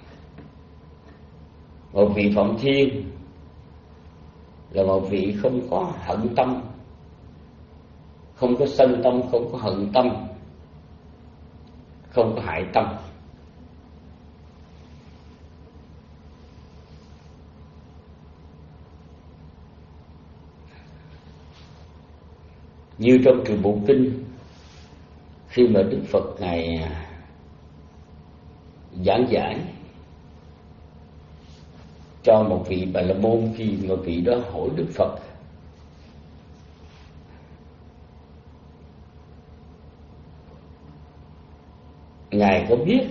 một vị Phạm Thiên là một vị không có hận tâm, không có sân tâm, không có hận tâm, không có hại tâm. Như trong Trường Bộ Kinh, khi mà Đức Phật Ngài giảng giải cho một vị Bà La Môn, khi mà vị đó hỏi Đức Phật Ngài có biết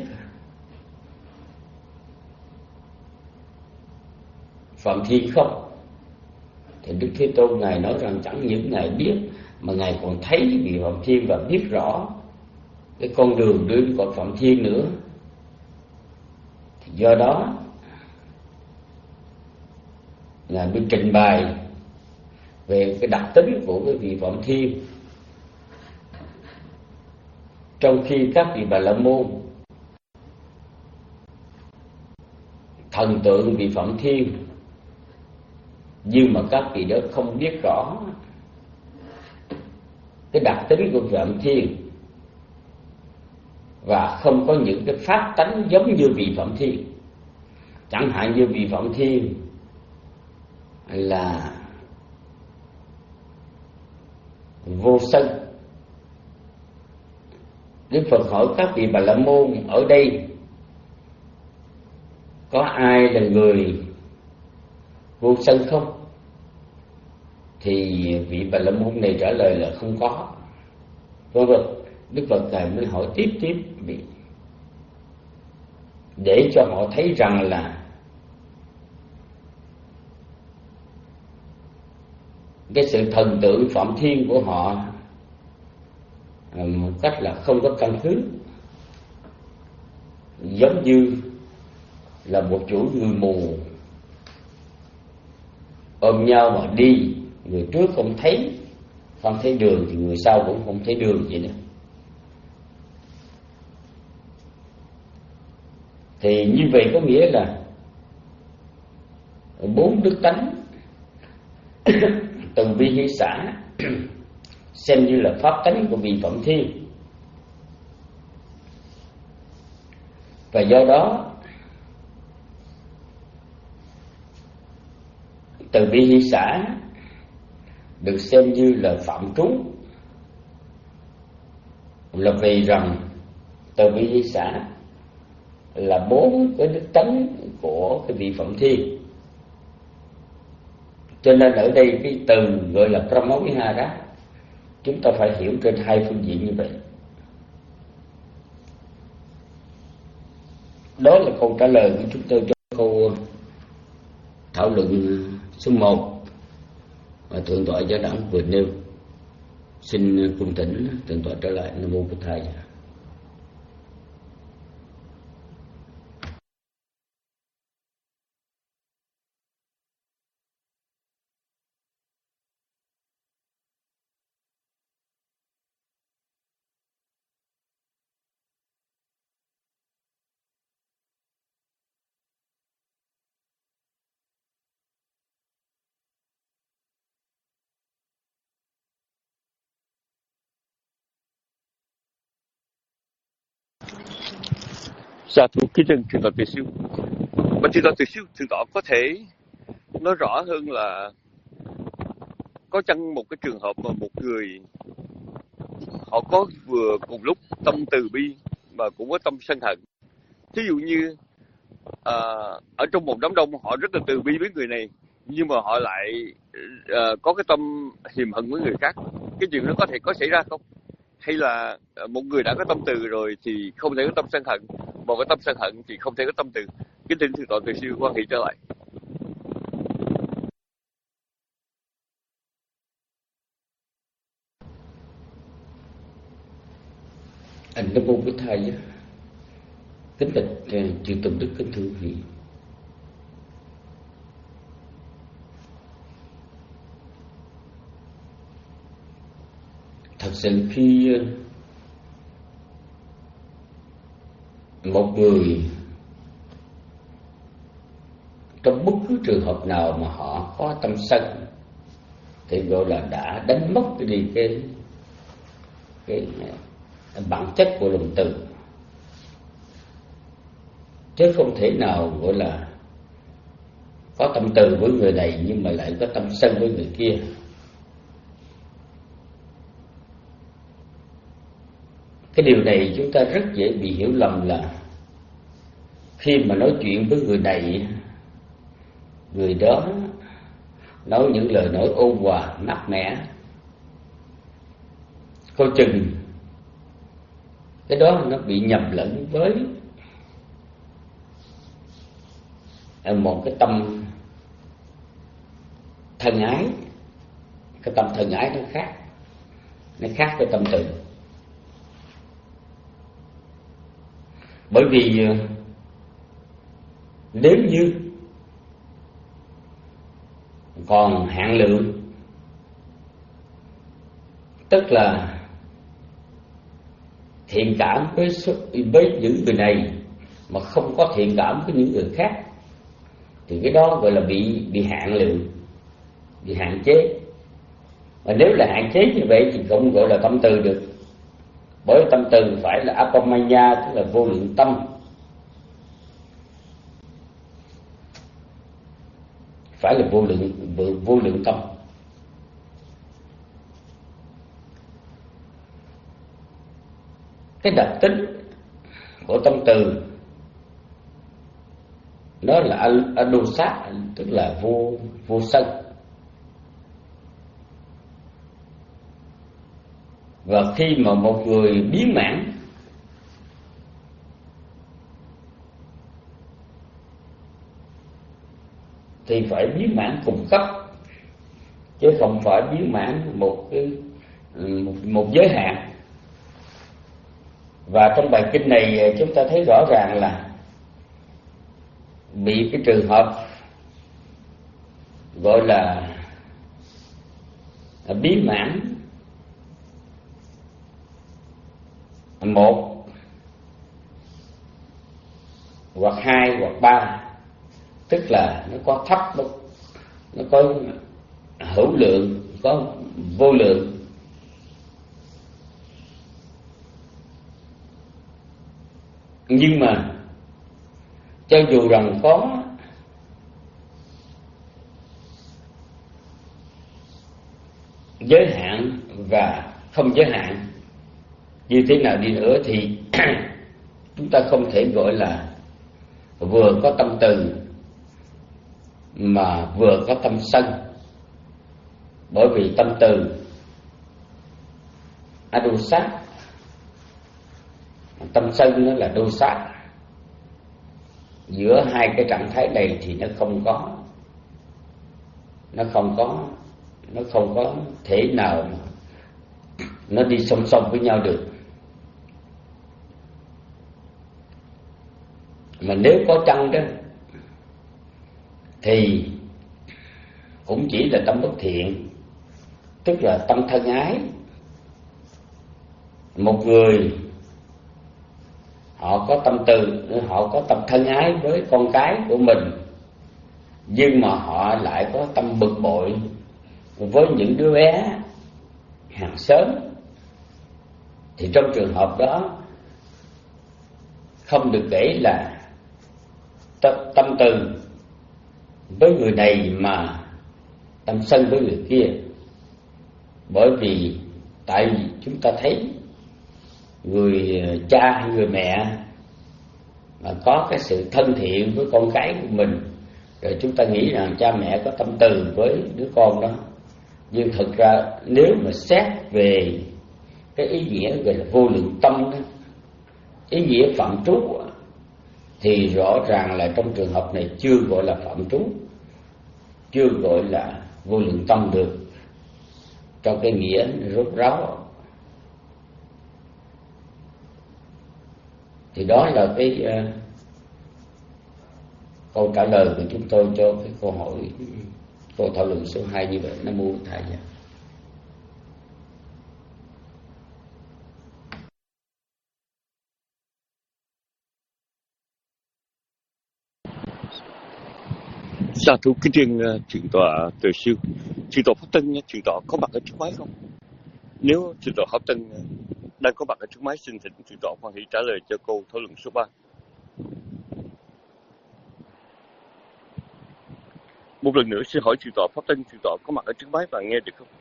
Phạm Thiên không, thì Đức Thế Tôn Ngài nói rằng chẳng những Ngài biết mà Ngài còn thấy vị Phạm Thiên và biết rõ cái con đường đến cõi Phạm Thiên nữa. Thì do đó Ngài mới trình bày về cái đặc tính của cái vị Phạm Thiên, trong khi các vị Bà La Môn thần tượng vị Phạm Thiên, nhưng mà các vị đó không biết rõ cái đặc tính của Phạm Thiên và không có những cái pháp tánh giống như vị Phạm Thiên. Chẳng hạn như vị Phạm Thiên là vô sân. Đức Phật hỏi các vị Bà La Môn ở đây có ai là người vô sân không? Thì vị Bà La Môn này trả lời là không có. Vâng vâng. Đức Phật Ngài mới hỏi tiếp tiếp vị, để cho họ thấy rằng là cái sự thần tượng Phạm Thiên của họ một cách là không có căn cứ, giống như là một chủ người mù ôm nhau mà đi, người trước không thấy không thấy đường thì người sau cũng không thấy đường vậy nữa. Thì như vậy có nghĩa là bốn đức tánh từ bi hỷ xả xem như là pháp tánh của vị Phạm Thiên. Và do đó từ bi hỷ xả được xem như là phạm trú, là vì rằng từ bi hỷ xả là bốn cái đức tánh của cái vị Phạm Thiên. Cho nên ở đây cái từ gọi là Brahma-vihara chúng ta phải hiểu trên hai phương diện như vậy. Đó là câu trả lời của chúng tôi cho câu thảo luận số một mà Thượng tọa Giáo Đẳng vừa nêu. Xin cung thỉnh Thượng tọa trở lại. Nam mô Bổn Thầy. Dạ thưa kính thưa Thượng tọa Từ Siêu. Và Thượng tọa Từ Siêu, Thượng tọa có thể nói rõ hơn là có chăng một cái trường hợp mà một người họ có vừa cùng lúc tâm từ bi mà cũng có tâm sân hận. Thí dụ như à, ở trong một đám đông họ rất là từ bi với người này, nhưng mà họ lại à, có cái tâm hiềm hận với người khác. Cái chuyện đó có thể có xảy ra không? Hay là một người đã có tâm từ rồi thì không thể có tâm sân hận, một cái tâm sân hận thì không thể có tâm từ? Kính thỉnh Thượng tọa Từ Siêu quan hệ trở lại. Anh Nam mô Bổn Thầy. Kính bạch chư tôn đức kính thưa quý vị. Thật sự khi một người trong bất cứ trường hợp nào mà họ có tâm sân thì gọi là đã đánh mất đi cái cái bản chất của lòng từ. chứ không thể nào gọi là có tâm từ với người này nhưng mà lại có tâm sân với người kia. Cái điều này chúng ta rất dễ bị hiểu lầm là khi mà nói chuyện với người này, người đó nói những lời nói ôn hòa, mát mẻ, coi chừng cái đó nó bị nhầm lẫn với một cái tâm thân ái. Cái tâm thân ái nó khác, nó khác với tâm từ. Bởi vì nếu như còn hạn lượng, tức là thiện cảm với với những người này mà không có thiện cảm với những người khác, thì cái đó gọi là bị bị hạn lượng, bị hạn chế. Mà nếu là hạn chế như vậy thì không gọi là tâm từ được, bởi tâm từ phải là apamaya, tức là vô lượng tâm, phải là vô lượng vô, vô lượng tâm. Cái đặc tính của tâm từ nó là adosat, tức là vô vô sân. Và khi mà một người biến mãn thì phải biến mãn cùng cấp, chứ không phải biến mãn một cái một, một giới hạn. Và trong bài kinh này chúng ta thấy rõ ràng là bị cái trường hợp gọi là biến mãn một hoặc hai hoặc ba, tức là nó có thấp, nó, nó có hữu lượng, có vô lượng. Nhưng mà cho dù rằng có giới hạn và không giới hạn như thế nào đi nữa thì chúng ta không thể gọi là vừa có tâm từ mà vừa có tâm sân. Bởi vì tâm từ adosat, tâm sân nó là dosat. Giữa hai cái trạng thái này thì nó không có nó không có nó không có thể nào nó đi song song với nhau được. Mà nếu có chăng đó thì cũng chỉ là tâm bất thiện, tức là tâm thân ái. Một người họ có tâm từ, họ có tâm thân ái với con cái của mình, nhưng mà họ lại có tâm bực bội với những đứa bé hàng xóm, thì trong trường hợp đó không được kể là tâm từ với người này mà tâm sân với người kia. Bởi vì tại vì chúng ta thấy người cha hay người mẹ mà có cái sự thân thiện với con cái của mình, rồi chúng ta nghĩ rằng cha mẹ có tâm từ với đứa con đó. Nhưng thực ra nếu mà xét về cái ý nghĩa gọi là vô lượng tâm đó, ý nghĩa phạm trú, thì rõ ràng là trong trường hợp này chưa gọi là phạm trú, chưa gọi là vô lượng tâm được, trong cái nghĩa rốt ráo. Thì đó là cái uh, câu trả lời của chúng tôi cho cái câu hỏi, câu thảo luận số hai như vậy. Nam mô Thầy Giá. Sa thú kính riêng thượng tọa Từ Siêu. Thượng tọa Pháp Tân, thượng tọa có mặt ở trước máy không? Nếu thượng tọa Pháp Tân đang có mặt ở trước máy, xin thỉnh thượng tọa hoan hỷ trả lời cho câu thảo luận số ba. Một lần nữa xin hỏi thượng tọa Pháp Tân, thượng tọa có mặt ở trước máy và nghe được không?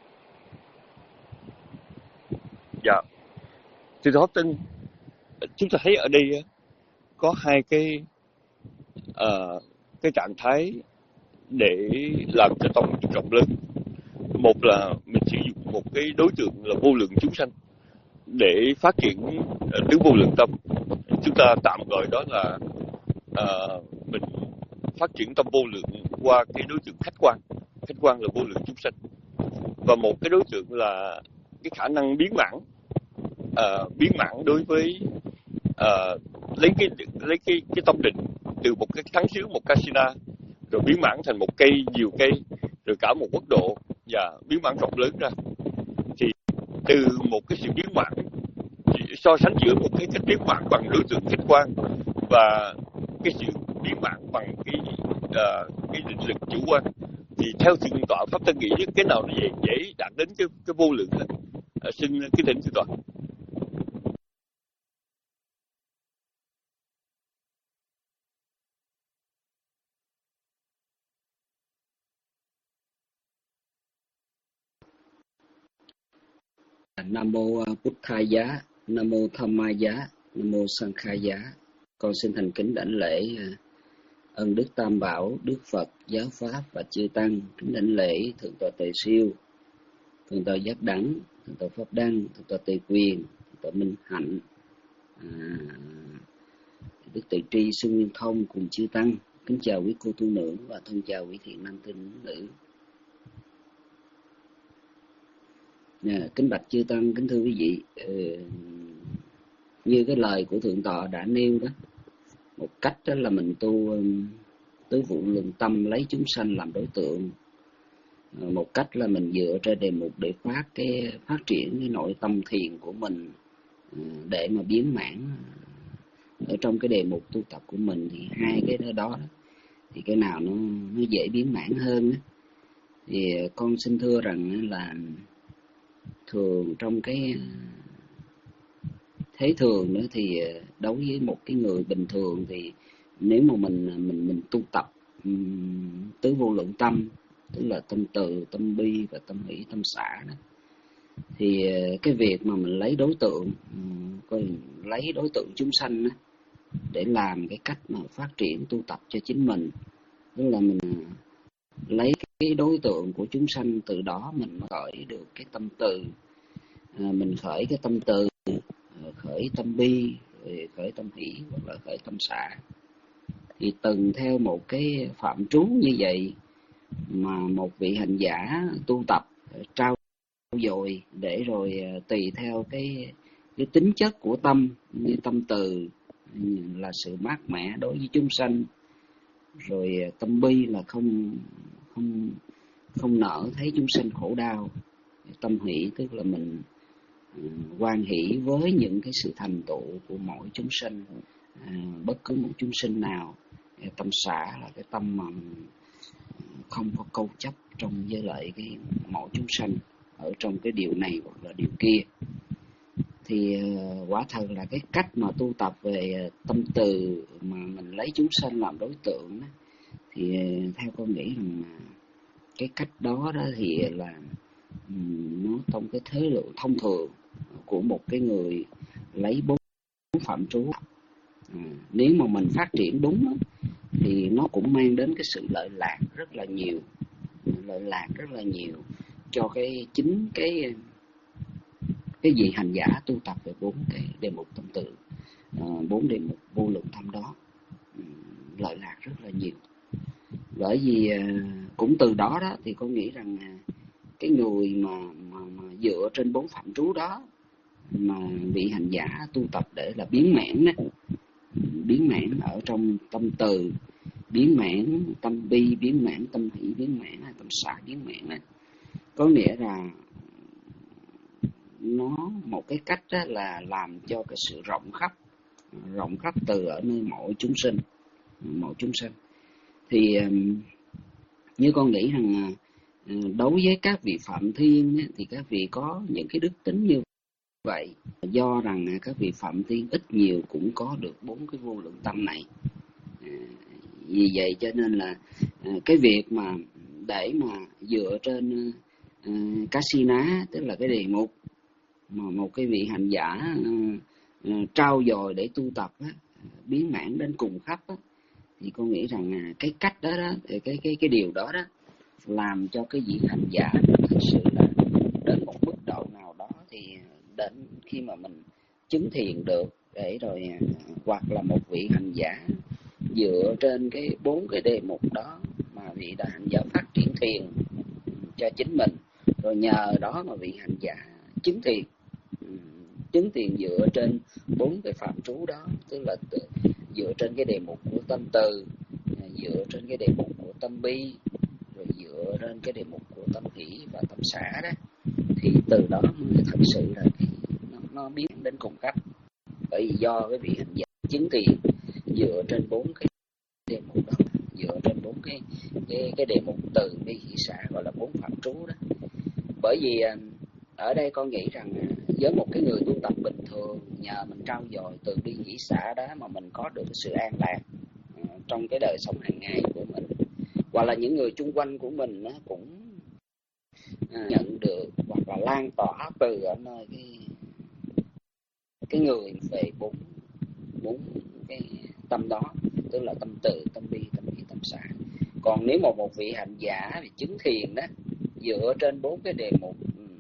Dạ. Thượng tọa Pháp Tân, chúng ta thấy ở đây có hai cái uh, cái trạng thái để làm cho tâm rộng lớn. Một là mình sử dụng một cái đối tượng là vô lượng chúng sanh để phát triển tứ vô lượng tâm. Chúng ta tạm gọi đó là uh, mình phát triển tâm vô lượng qua cái đối tượng khách quan. Khách quan là vô lượng chúng sanh. Và một cái đối tượng là cái khả năng biến mãn, uh, biến mãn đối với uh, lấy cái lấy cái cái tâm định từ một cái thắng xứ, một kasina, rồi biến mãn thành một cây, nhiều cây, rồi cả một quốc độ, và biến mãn rộng lớn ra. Thì từ một cái sự biến mãn, so sánh giữa một cái cách biến mãn bằng đối tượng khách quan và cái sự biến mãn bằng cái uh, cái định lực chủ quan, thì theo thượng tọa Pháp Tân nghĩ cái nào dễ dễ đạt đến cái cái vô lượng này? Uh, xin kính thỉnh thượng tọa. Nam mô Bụt Thầy Giá, Nam mô Tham Ma Giá, Nam mô Sang Khai Giá. Con xin thành kính đảnh lễ ân đức Tam Bảo, Đức Phật, Giáo Pháp và chư Tăng. Kính đảnh lễ thượng tọa Tề Siêu, thượng tọa Giác Đẳng, thượng tọa Pháp Đăng, thượng tọa Tề Quyền, thượng tọa Minh Hạnh, à, Đức Từ Tri, Sư Nguyên Thông cùng chư Tăng. Kính chào quý cô tu nữ và thân chào quý thiện nam tín nữ. À, kính bạch chư Tăng, kính thưa quý vị, ừ, như cái lời của thượng tọa đã nêu đó, một cách đó là mình tu um, tứ vụ lượng tâm, lấy chúng sanh làm đối tượng. À, một cách là mình dựa trên đề mục để phát cái phát triển cái nội tâm thiền của mình, à, để mà biến mãn ở trong cái đề mục tu tập của mình. Thì hai cái đó, đó thì cái nào nó nó dễ biến mãn hơn đó. Thì con xin thưa rằng là thường trong cái thế thường nữa thì đối với một cái người bình thường thì nếu mà mình mình mình tu tập um, tứ vô lượng tâm, tức là tâm từ, tâm bi và tâm hỷ, tâm xả đó, thì cái việc mà mình lấy đối tượng um, lấy đối tượng chúng sanh đó, để làm cái cách mà phát triển tu tập cho chính mình, tức là mình lấy cái đối tượng của chúng sanh, từ đó mình khởi được cái tâm từ, à, mình khởi cái tâm từ, khởi tâm bi, khởi tâm hỷ hoặc là khởi tâm xả. Thì từng theo một cái phạm trú như vậy mà một vị hành giả tu tập trao dồi, để rồi tùy theo cái cái tính chất của tâm, như tâm từ là sự mát mẻ đối với chúng sanh, rồi tâm bi là không không không nỡ thấy chúng sanh khổ đau, tâm hỷ tức là mình hoan hỷ với những cái sự thành tựu của mỗi chúng sinh, à, bất cứ một chúng sinh nào. Tâm xả là cái tâm mà không có câu chấp trong với lại cái mỗi chúng sanh ở trong cái điều này hoặc là điều kia. Thì uh, quả thật là cái cách mà tu tập về tâm từ mà mình lấy chúng sanh làm đối tượng đó, thì uh, theo con nghĩ rằng cái cách đó đó thì là um, nó trong cái thế lượng thông thường của một cái người lấy bốn phạm trú. À, nếu mà mình phát triển đúng đó, thì nó cũng mang đến cái sự lợi lạc rất là nhiều, lợi lạc rất là nhiều cho cái chính cái cái vị hành giả tu tập về bốn cái đề mục tâm tự, bốn đề mục vô lượng tâm đó, lợi lạc rất là nhiều. Bởi vì cũng từ đó đó thì con nghĩ rằng cái người mà, mà, mà dựa trên bốn phạm trú đó mà vị hành giả tu tập để là biến mãn đó, biến mãn ở trong tâm từ, biến mãn tâm bi, biến mãn tâm hỷ, biến mãn tâm xả, biến mãn này, có nghĩa là nó một cái cách đó là làm cho cái sự rộng khắp, rộng khắp từ ở nơi mỗi chúng sinh, mỗi chúng sinh. Thì như con nghĩ rằng đối với các vị phạm thiên thì các vị có những cái đức tính như vậy, do rằng các vị phạm thiên ít nhiều cũng có được bốn cái vô lượng tâm này. Vì vậy cho nên là cái việc mà để mà dựa trên uh, Kasina, tức là cái đề mục mà một cái vị hành giả uh, uh, trau dồi để tu tập á, biến mãn đến cùng khắp á, thì con nghĩ rằng uh, cái cách đó đó, cái cái cái điều đó đó làm cho cái vị hành giả thật sự là đến một mức độ nào đó, thì đến khi mà mình chứng thiền được để rồi uh, hoặc là một vị hành giả dựa trên cái bốn cái đề mục đó mà vị đại hành giả phát triển thiền cho chính mình, rồi nhờ đó mà vị hành giả chứng thiền chứng thiền dựa trên bốn cái phạm trú đó, tức là dựa trên cái đề mục của tâm từ, dựa trên cái đề mục của tâm bi, rồi dựa trên cái đề mục của tâm hỷ và tâm xả đó, thì từ đó mới thật sự là cái, nó, nó biến đến cùng khắp. Bởi vì do cái vị hành giả chứng thiền dựa trên bốn cái đề mục đó, dựa trên bốn cái cái cái đề mục từ bi hỷ xả, gọi là bốn phạm trú đó. Bởi vì ở đây con nghĩ rằng với một cái người tu tập bình thường, nhờ mình trau dồi từ bi hỷ xả đó mà mình có được sự an lạc trong cái đời sống hàng ngày của mình, hoặc là những người chung quanh của mình cũng nhận được hoặc là lan tỏa từ ở nơi cái cái người về bốn bốn cái tâm đó, tức là tâm từ, tâm bi, tâm hỷ, tâm xả. Còn nếu mà một vị hành giả thì chứng thiền đó dựa trên bốn cái đề mục,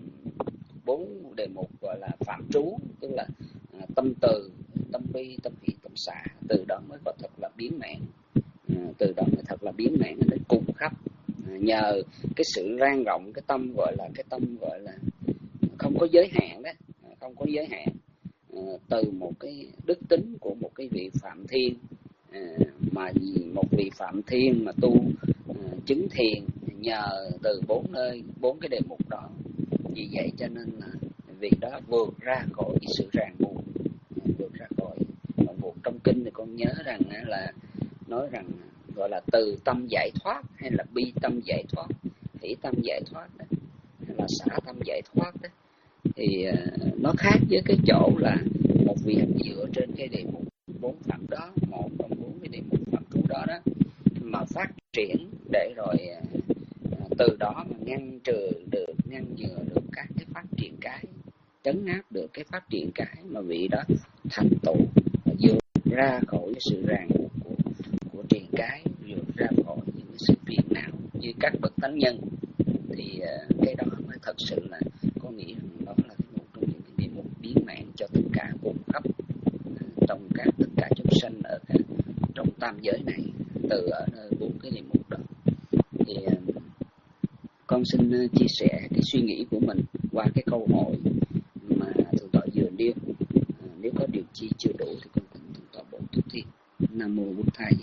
bốn đề mục gọi là phạm trú, tức là à, tâm từ, tâm bi, tâm hỷ, tâm xả, từ đó mới có thật là biến mãn, à, từ đó mới thật là biến mãn đến cùng khắp. À, nhờ cái sự rang rộng cái tâm, gọi là cái tâm gọi là không có giới hạn đó, không có giới hạn, à, từ một cái đức tính của một cái vị Phạm Thiên, à, mà một vị Phạm Thiên mà tu à, chứng thiền nhờ từ bốn nơi, bốn cái đề mục đó. Vì vậy cho nên là vị đó vượt ra khỏi cái sự ràng buộc, vượt ra khỏi ràng buộc. Trong kinh thì con nhớ rằng là nói rằng gọi là từ tâm giải thoát, hay là bi tâm giải thoát, hỷ tâm giải thoát đó, hay là xả tâm giải thoát đó, thì nó khác với cái chỗ là một vị hành dựa trên cái đề mục bốn phạm đó, một trong bốn cái đề mục phạm trú đó đó mà phát triển để rồi từ đó mà ngăn trừ được, ngăn ngừa được các cái phát triển cái, trấn áp được cái phát triển cái, mà vị đó thành tựu vượt ra khỏi cái sự ràng buộc của của triền cái, vượt ra khỏi những cái sự phiền não như các bậc thánh nhân. Thì uh, cái đó mới thật sự là có nghĩa đó là cái một trong những cái đề mục biến mạng cho tất cả cùng khắp uh, trong các tất cả chúng sanh ở các, trong tam giới này, từ ở nơi bốn cái đề mục đó. Thì uh, con xin uh, chia sẻ cái suy nghĩ của mình qua cái câu hỏi mà thượng tọa vừa nêu. Uh, nếu có điều chi chưa đủ thì con xin thượng tọa bổ túc thêm. Nam mô Bụt Thầy.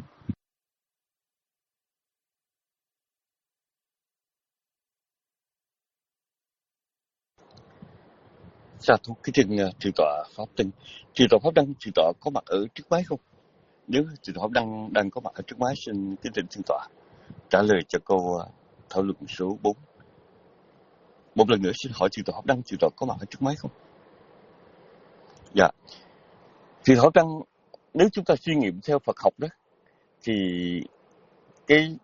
Sa thú cái trình thượng tọa Pháp Tinh, thượng tọa Pháp Đăng, thượng tọa có mặt ở trước máy không? Nếu thượng tọa Pháp Đăng đang có mặt ở trước máy, xin kính thỉnh thượng tọa trả lời cho câu thảo luận số bốn. Một lần nữa xin hỏi thượng tọa Pháp Đăng, thượng tọa có mặt ở trước máy không? Dạ. Thượng tọa Pháp Đăng, nếu chúng ta suy nghiệm theo Phật học đó, thì cái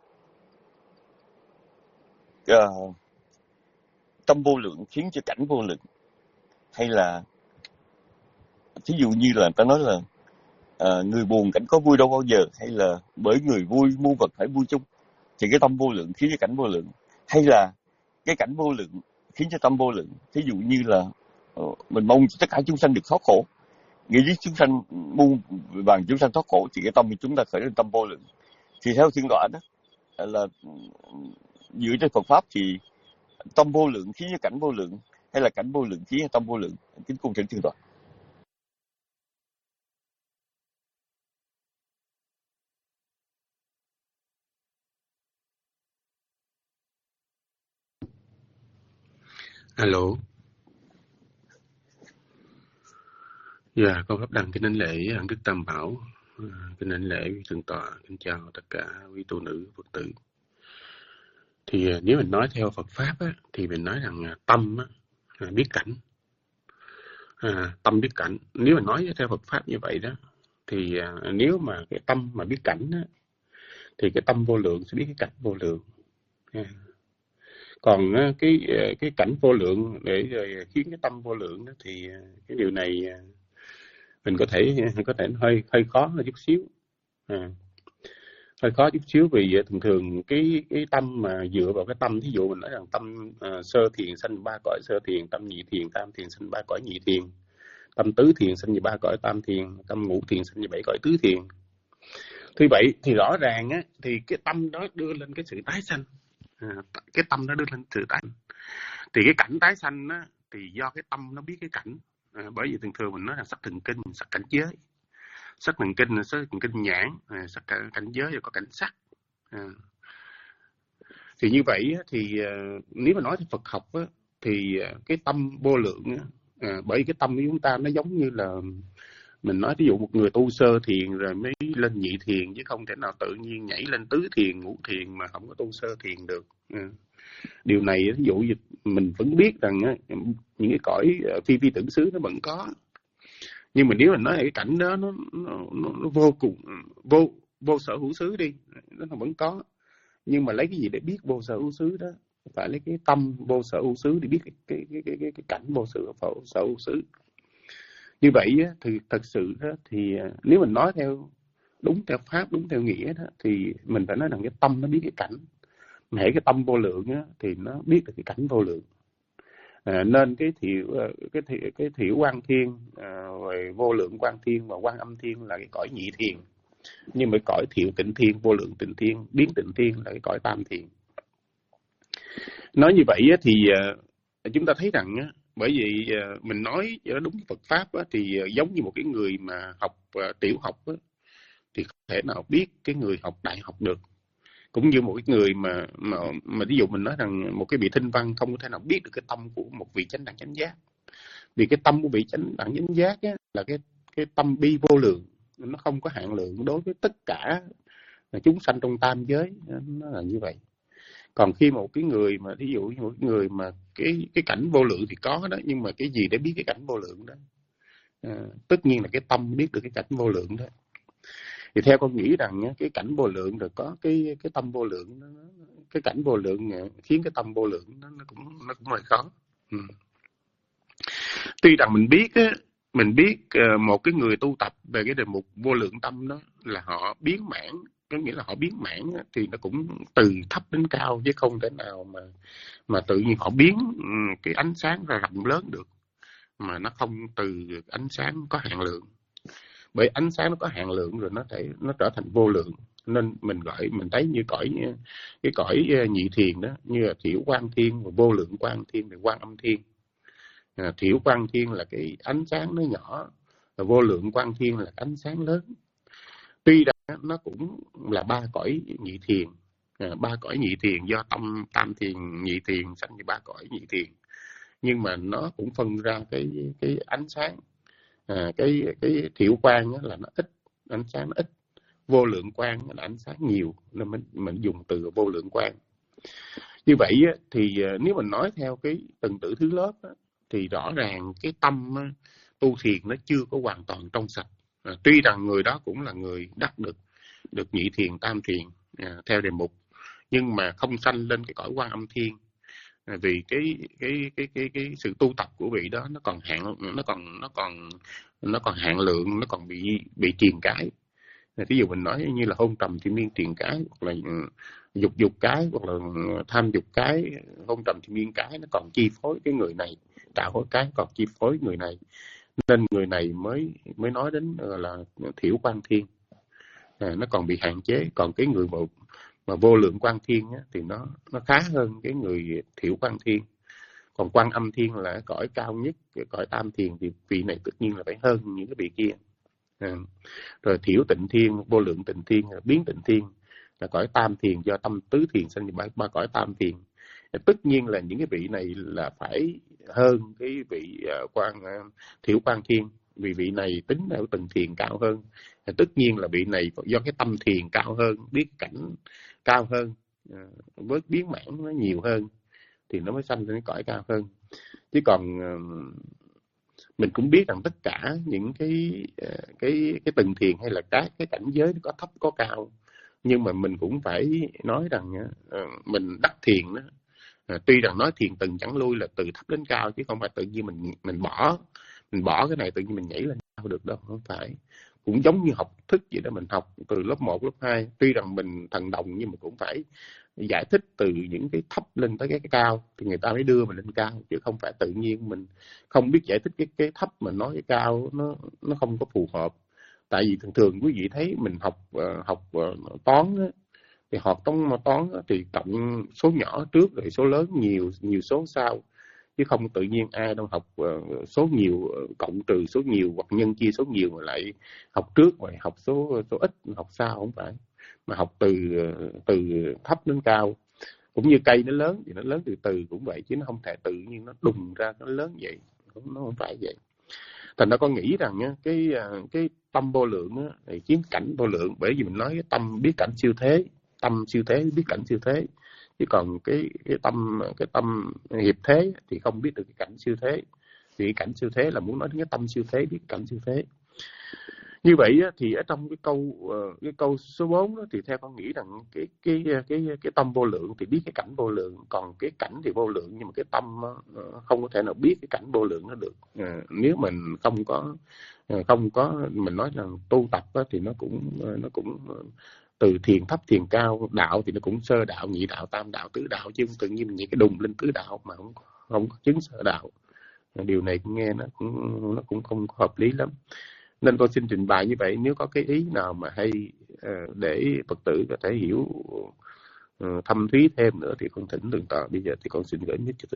uh, tâm vô lượng khiến cho cảnh vô lượng, hay là thí dụ như là ta nói là uh, người buồn cảnh có vui đâu bao giờ, hay là bởi người vui muôn vật phải vui chung, thì cái tâm vô lượng khiến cho cảnh vô lượng, hay là cái cảnh vô lượng khiến cho tâm vô lượng. Thí dụ như là uh, mình mong tất cả chúng sanh được thoát khổ, nghĩ với chúng sanh muôn vàng chúng sanh thoát khổ, thì cái tâm của chúng ta khởi lên tâm vô lượng. Thì theo thiên tọa đó là dựa trên Phật pháp thì tâm vô lượng khiến cho cảnh vô lượng, hay là cảnh vô lượng khiến cho tâm vô lượng? Kính cung thỉnh thiên tọa. Alo. Dạ, con Pháp Đăng kính đảnh lễ Ân Đức Tam Bảo, kính đảnh lễ quý thượng tọa, kính chào tất cả quý tu nữ Phật tử. Thì nếu mình nói theo Phật pháp á, thì mình nói rằng tâm á, biết cảnh, à, tâm biết cảnh. Nếu mình nói theo Phật pháp như vậy đó, thì à, nếu mà cái tâm mà biết cảnh á, thì cái tâm vô lượng sẽ biết cái cảnh vô lượng. Còn cái cái cảnh vô lượng để rồi khiến cái tâm vô lượng đó, thì cái điều này mình có thể có thể hơi hơi khó hơn chút xíu, à, hơi khó chút xíu vì thường thường cái cái tâm mà dựa vào cái tâm, thí dụ mình nói rằng tâm uh, sơ thiền sanh ba cõi sơ thiền, tâm nhị thiền tam thiền sanh ba cõi nhị thiền, tâm tứ thiền sanh về ba cõi tam thiền, tâm ngũ thiền sanh về bảy cõi tứ thiền. Thì vậy thì rõ ràng á, thì cái tâm đó đưa lên cái sự tái sanh, à, cái tâm đó đưa lên sự tái sanh. Thì cái cảnh tái sanh á, thì do cái tâm nó biết cái cảnh, à, bởi vì thường thường mình nói là sắc thần kinh, sắc cảnh giới, sắc thần kinh là sắc thần kinh nhãn, à, sắc cảnh giới rồi có cảnh sắc. À. Thì như vậy á, thì uh, nếu mà nói theo Phật học á, thì uh, cái tâm vô lượng á, à, bởi cái tâm của chúng ta nó giống như là mình nói ví dụ một người tu sơ thiền rồi mới lên nhị thiền, chứ không thể nào tự nhiên nhảy lên tứ thiền ngũ thiền mà không có tu sơ thiền được. À. Điều này ví dụ như mình vẫn biết rằng á, những cái cõi phi vi tưởng xứ nó vẫn có, nhưng mà nếu mình nói cái cảnh đó nó, nó, nó, nó vô cùng vô vô sở hữu xứ đi, nó vẫn có, nhưng mà lấy cái gì để biết vô sở hữu xứ đó? Phải lấy cái tâm vô sở hữu xứ để biết cái cái cái cái, cái, cái cảnh vô sở sở hữu xứ. Như vậy á, thì thật sự đó, thì nếu mình nói theo đúng theo pháp, đúng theo nghĩa đó, thì mình phải nói rằng cái tâm nó biết cái cảnh. Hễ cái tâm vô lượng á, thì nó biết được cái cảnh vô lượng. À, nên cái thiểu cái thiểu, cái thiểu quan thiên, à, rồi vô lượng quan thiên và quan âm thiên là cái cõi nhị thiền, nhưng mà cõi thiểu tịnh thiên, vô lượng tịnh thiên, biến tịnh thiên là cái cõi tam thiền. Nói như vậy á, thì uh, chúng ta thấy rằng á, bởi vì uh, mình nói cho nó đúng Phật pháp á, thì uh, giống như một cái người mà học uh, tiểu học á, thì không thể nào biết cái người học đại học được. Cũng như một cái người mà mà mà ví dụ mình nói rằng một cái vị thinh văn không có thể nào biết được cái tâm của một vị chánh đẳng chánh giác, vì cái tâm của vị chánh đẳng chánh giác á, là cái cái tâm bi vô lượng, nó không có hạn lượng đối với tất cả chúng sanh trong tam giới, nó là như vậy. Còn khi một cái người mà ví dụ như một cái người mà cái cái cảnh vô lượng thì có đó, nhưng mà cái gì để biết cái cảnh vô lượng đó? À, tất nhiên là cái tâm biết được cái cảnh vô lượng đó. Thì theo con nghĩ rằng cái cảnh vô lượng rồi có cái cái tâm vô lượng, cái cảnh vô lượng khiến cái tâm vô lượng nó, nó cũng nó cũng hơi khó. Ừ. Tuy rằng mình biết á, mình biết một cái người tu tập về cái đề mục vô lượng tâm đó là họ biến mãn, có nghĩa là họ biến mãn á, thì nó cũng từ thấp đến cao, chứ không thể nào mà mà tự nhiên họ biến cái ánh sáng ra rộng lớn được, mà nó không từ ánh sáng có hạn lượng. Bởi ánh sáng nó có hạn lượng rồi nó thể nó trở thành vô lượng, nên mình gọi mình thấy như cõi cái cõi nhị thiền đó, như là thiểu quan thiên và vô lượng quan thiên và quan âm thiên. À, thiểu quan thiên là cái ánh sáng nó nhỏ, và vô lượng quan thiên là ánh sáng lớn. Tuy rằng nó cũng là ba cõi nhị thiền, à, ba cõi nhị thiền do tâm tam thiền nhị thiền sanh như ba cõi nhị thiền, nhưng mà nó cũng phân ra cái cái ánh sáng. À, cái cái thiểu quang là nó ít, ánh sáng nó ít, vô lượng quang là ánh sáng nhiều, nên mình mình dùng từ vô lượng quang. Như vậy thì nếu mình nói theo cái từng tử thứ lớp thì rõ ràng cái tâm tu thiền nó chưa có hoàn toàn trong sạch. À, tuy rằng người đó cũng là người đắc được được nhị thiền tam thiền à, theo đề mục, nhưng mà không sanh lên cái cõi quan âm thiên. À, vì cái cái cái cái cái sự tu tập của vị đó nó còn hạn, nó còn nó còn nó còn hạn lượng, nó còn bị bị triền cái. Ví dụ mình nói như là hôn trầm thì miên triền cái, hoặc là dục dục cái, hoặc là tham dục cái, hôn trầm thì miên cái, nó còn chi phối cái người này, tạo hối cái còn chi phối người này, nên người này mới mới nói đến là thiểu quan thiên. À, nó còn bị hạn chế. Còn cái người mà mà vô lượng quan thiên á, thì nó nó khá hơn cái người thiểu quan thiên. Còn quan âm thiên là cõi cao nhất, cái cõi tam thiền, thì vị này tất nhiên là phải hơn những cái vị kia. À, rồi thiểu tịnh thiên, vô lượng tịnh thiên, biến tịnh thiên là cõi tam thiền do tâm tứ thiền sanh ba, ba cõi tam thiền. Tất nhiên là những cái vị này là phải hơn cái vị uh, quan uh, thiểu quan thiên, vì vị này tính ở tầng thiền cao hơn. Tất nhiên là vị này do cái tâm thiền cao hơn, biết cảnh cao hơn, uh, với biến mãn nó nhiều hơn, thì nó mới sanh lên cái cõi cao hơn. Chứ còn uh, mình cũng biết rằng tất cả những cái uh, cái cái tầng thiền hay là các cái cảnh giới nó có thấp có cao, Nhưng mà mình cũng phải nói rằng uh, mình đắc thiền đó, uh, tuy rằng nói thiền từng chẳng lui là từ thấp đến cao, chứ không phải tự nhiên mình mình bỏ mình bỏ cái này tự nhiên mình nhảy lên cao được đâu, không phải. Cũng giống như học thức vậy đó, mình học từ lớp một, lớp hai, tuy rằng mình thần đồng nhưng mà cũng phải giải thích từ những cái thấp lên tới cái, cái cao thì người ta mới đưa mình lên cao, chứ không phải tự nhiên mình không biết giải thích cái cái thấp mà nói cái cao, nó nó không có phù hợp. Tại vì thường thường quý vị thấy mình học uh, học uh, toán á, thì học toán toán á, thì cộng số nhỏ trước rồi số lớn nhiều nhiều số sau, chứ không tự nhiên ai đâu học uh, số nhiều uh, cộng trừ số nhiều hoặc nhân chia số nhiều mà lại học trước rồi học số số ít học sau, không phải. Mà học từ uh, từ thấp đến cao. Cũng như cây nó lớn thì nó lớn từ từ cũng vậy, chứ nó không thể tự nhiên nó đùng ra nó lớn vậy, nó không phải vậy. Thành ra con nghĩ rằng á, cái cái tâm vô lượng á, thì chiếm cảnh vô lượng, bởi vì mình nói cái tâm biết cảnh siêu thế, tâm siêu thế biết cảnh siêu thế, chứ còn cái cái tâm cái tâm hiệp thế thì không biết được cái cảnh siêu thế. Thì cái cảnh siêu thế là muốn nói đến cái tâm siêu thế biết cảnh siêu thế. Như vậy á, thì ở trong cái câu cái câu số bốn đó, thì theo con nghĩ rằng cái cái cái cái tâm vô lượng thì biết cái cảnh vô lượng, còn cái cảnh thì vô lượng nhưng mà cái tâm không có thể nào biết cái cảnh vô lượng nó được. À, nếu mình không có không có mình nói rằng tu tập á, thì nó cũng nó cũng từ thiền thấp thiền cao, đạo thì nó cũng sơ đạo, nhị đạo, tam đạo, tứ đạo, chứ không tự nhiên những cái đùng lên tứ đạo mà không không có chứng sơ đạo. Điều này cũng nghe nó cũng nó cũng không hợp lý lắm. Nên con xin trình bày như vậy. Nếu có cái ý nào mà hay uh, để Phật tử có thể hiểu uh, thâm thúy thêm nữa thì con thỉnh Thượng Tọa. Bây giờ thì con xin gửi mic cho Thượng.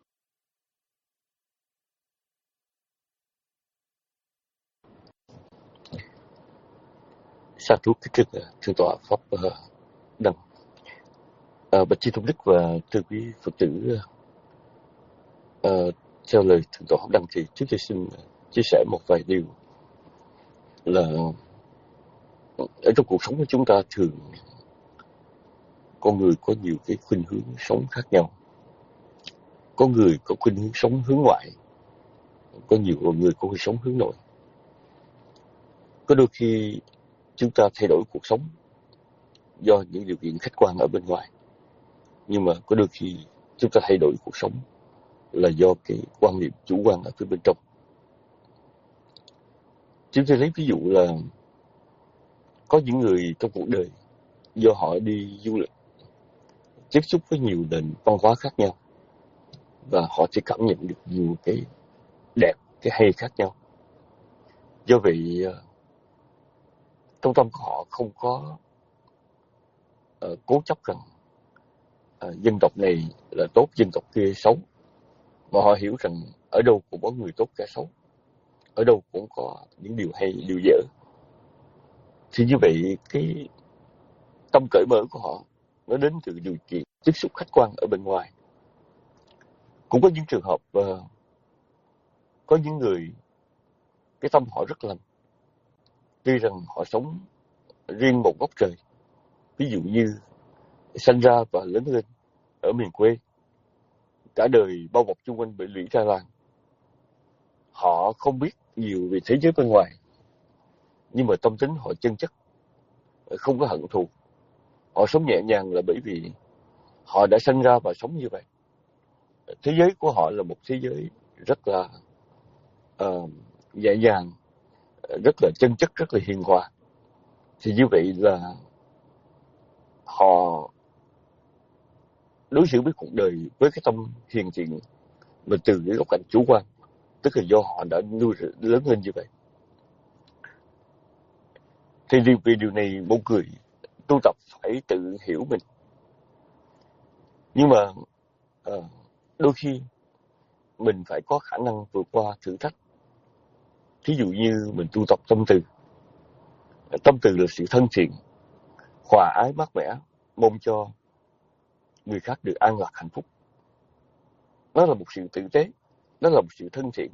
Sa thú kính thưa Thượng Tọa Pháp uh, Đăng, uh, bạch Chi Thông Đức và thưa quý Phật tử. Uh, theo lời Thượng Tọa Pháp Đăng thì trước tôi xin chia sẻ một vài điều là ở trong cuộc sống của chúng ta thường con người có nhiều cái khuynh hướng sống khác nhau. Có người có khuynh hướng sống hướng ngoại, có nhiều người có khuynh sống hướng nội. Có đôi khi chúng ta thay đổi cuộc sống do những điều kiện khách quan ở bên ngoài, nhưng mà có đôi khi chúng ta thay đổi cuộc sống là do cái quan niệm chủ quan ở phía bên trong. Chúng tôi lấy ví dụ là có những người trong cuộc đời do họ đi du lịch, tiếp xúc với nhiều nền văn hóa khác nhau, và họ sẽ cảm nhận được nhiều cái đẹp, cái hay khác nhau. Do vậy, trong tâm của họ không có uh, cố chấp rằng uh, dân tộc này là tốt, dân tộc kia xấu, mà họ hiểu rằng ở đâu cũng có người tốt kẻ xấu, ở đâu cũng có những điều hay, điều dở. Thì như vậy, cái tâm cởi mở của họ nó đến từ điều kiện tiếp xúc khách quan ở bên ngoài. Cũng có những trường hợp uh, có những người cái tâm họ rất lành, tuy rằng họ sống riêng một góc trời, ví dụ như sinh ra và lớn lên ở miền quê, cả đời bao bọc chung quanh bởi lũy ra làng, họ không biết nhiều về thế giới bên ngoài, nhưng mà tâm tính họ chân chất, không có hận thù. Họ sống nhẹ nhàng là bởi vì họ đã sinh ra và sống như vậy. Thế giới của họ là một thế giới rất là uh, nhẹ nhàng, rất là chân chất, rất là hiền hòa. Thì như vậy là họ đối xử với cuộc đời với cái tâm hiền thiện mà từ cái góc cạnh chủ quan, tức là do họ đã nuôi lớn lên như vậy. Thì vì điều này một người tu tập phải tự hiểu mình. Nhưng mà uh, đôi khi mình phải có khả năng vượt qua thử thách. Thí dụ như mình tu tập tâm từ. Tâm từ là sự thân thiện, hòa ái mát mẻ, mong cho người khác được an lạc hạnh phúc. Nó là một sự tử tế, nó là một sự thân thiện.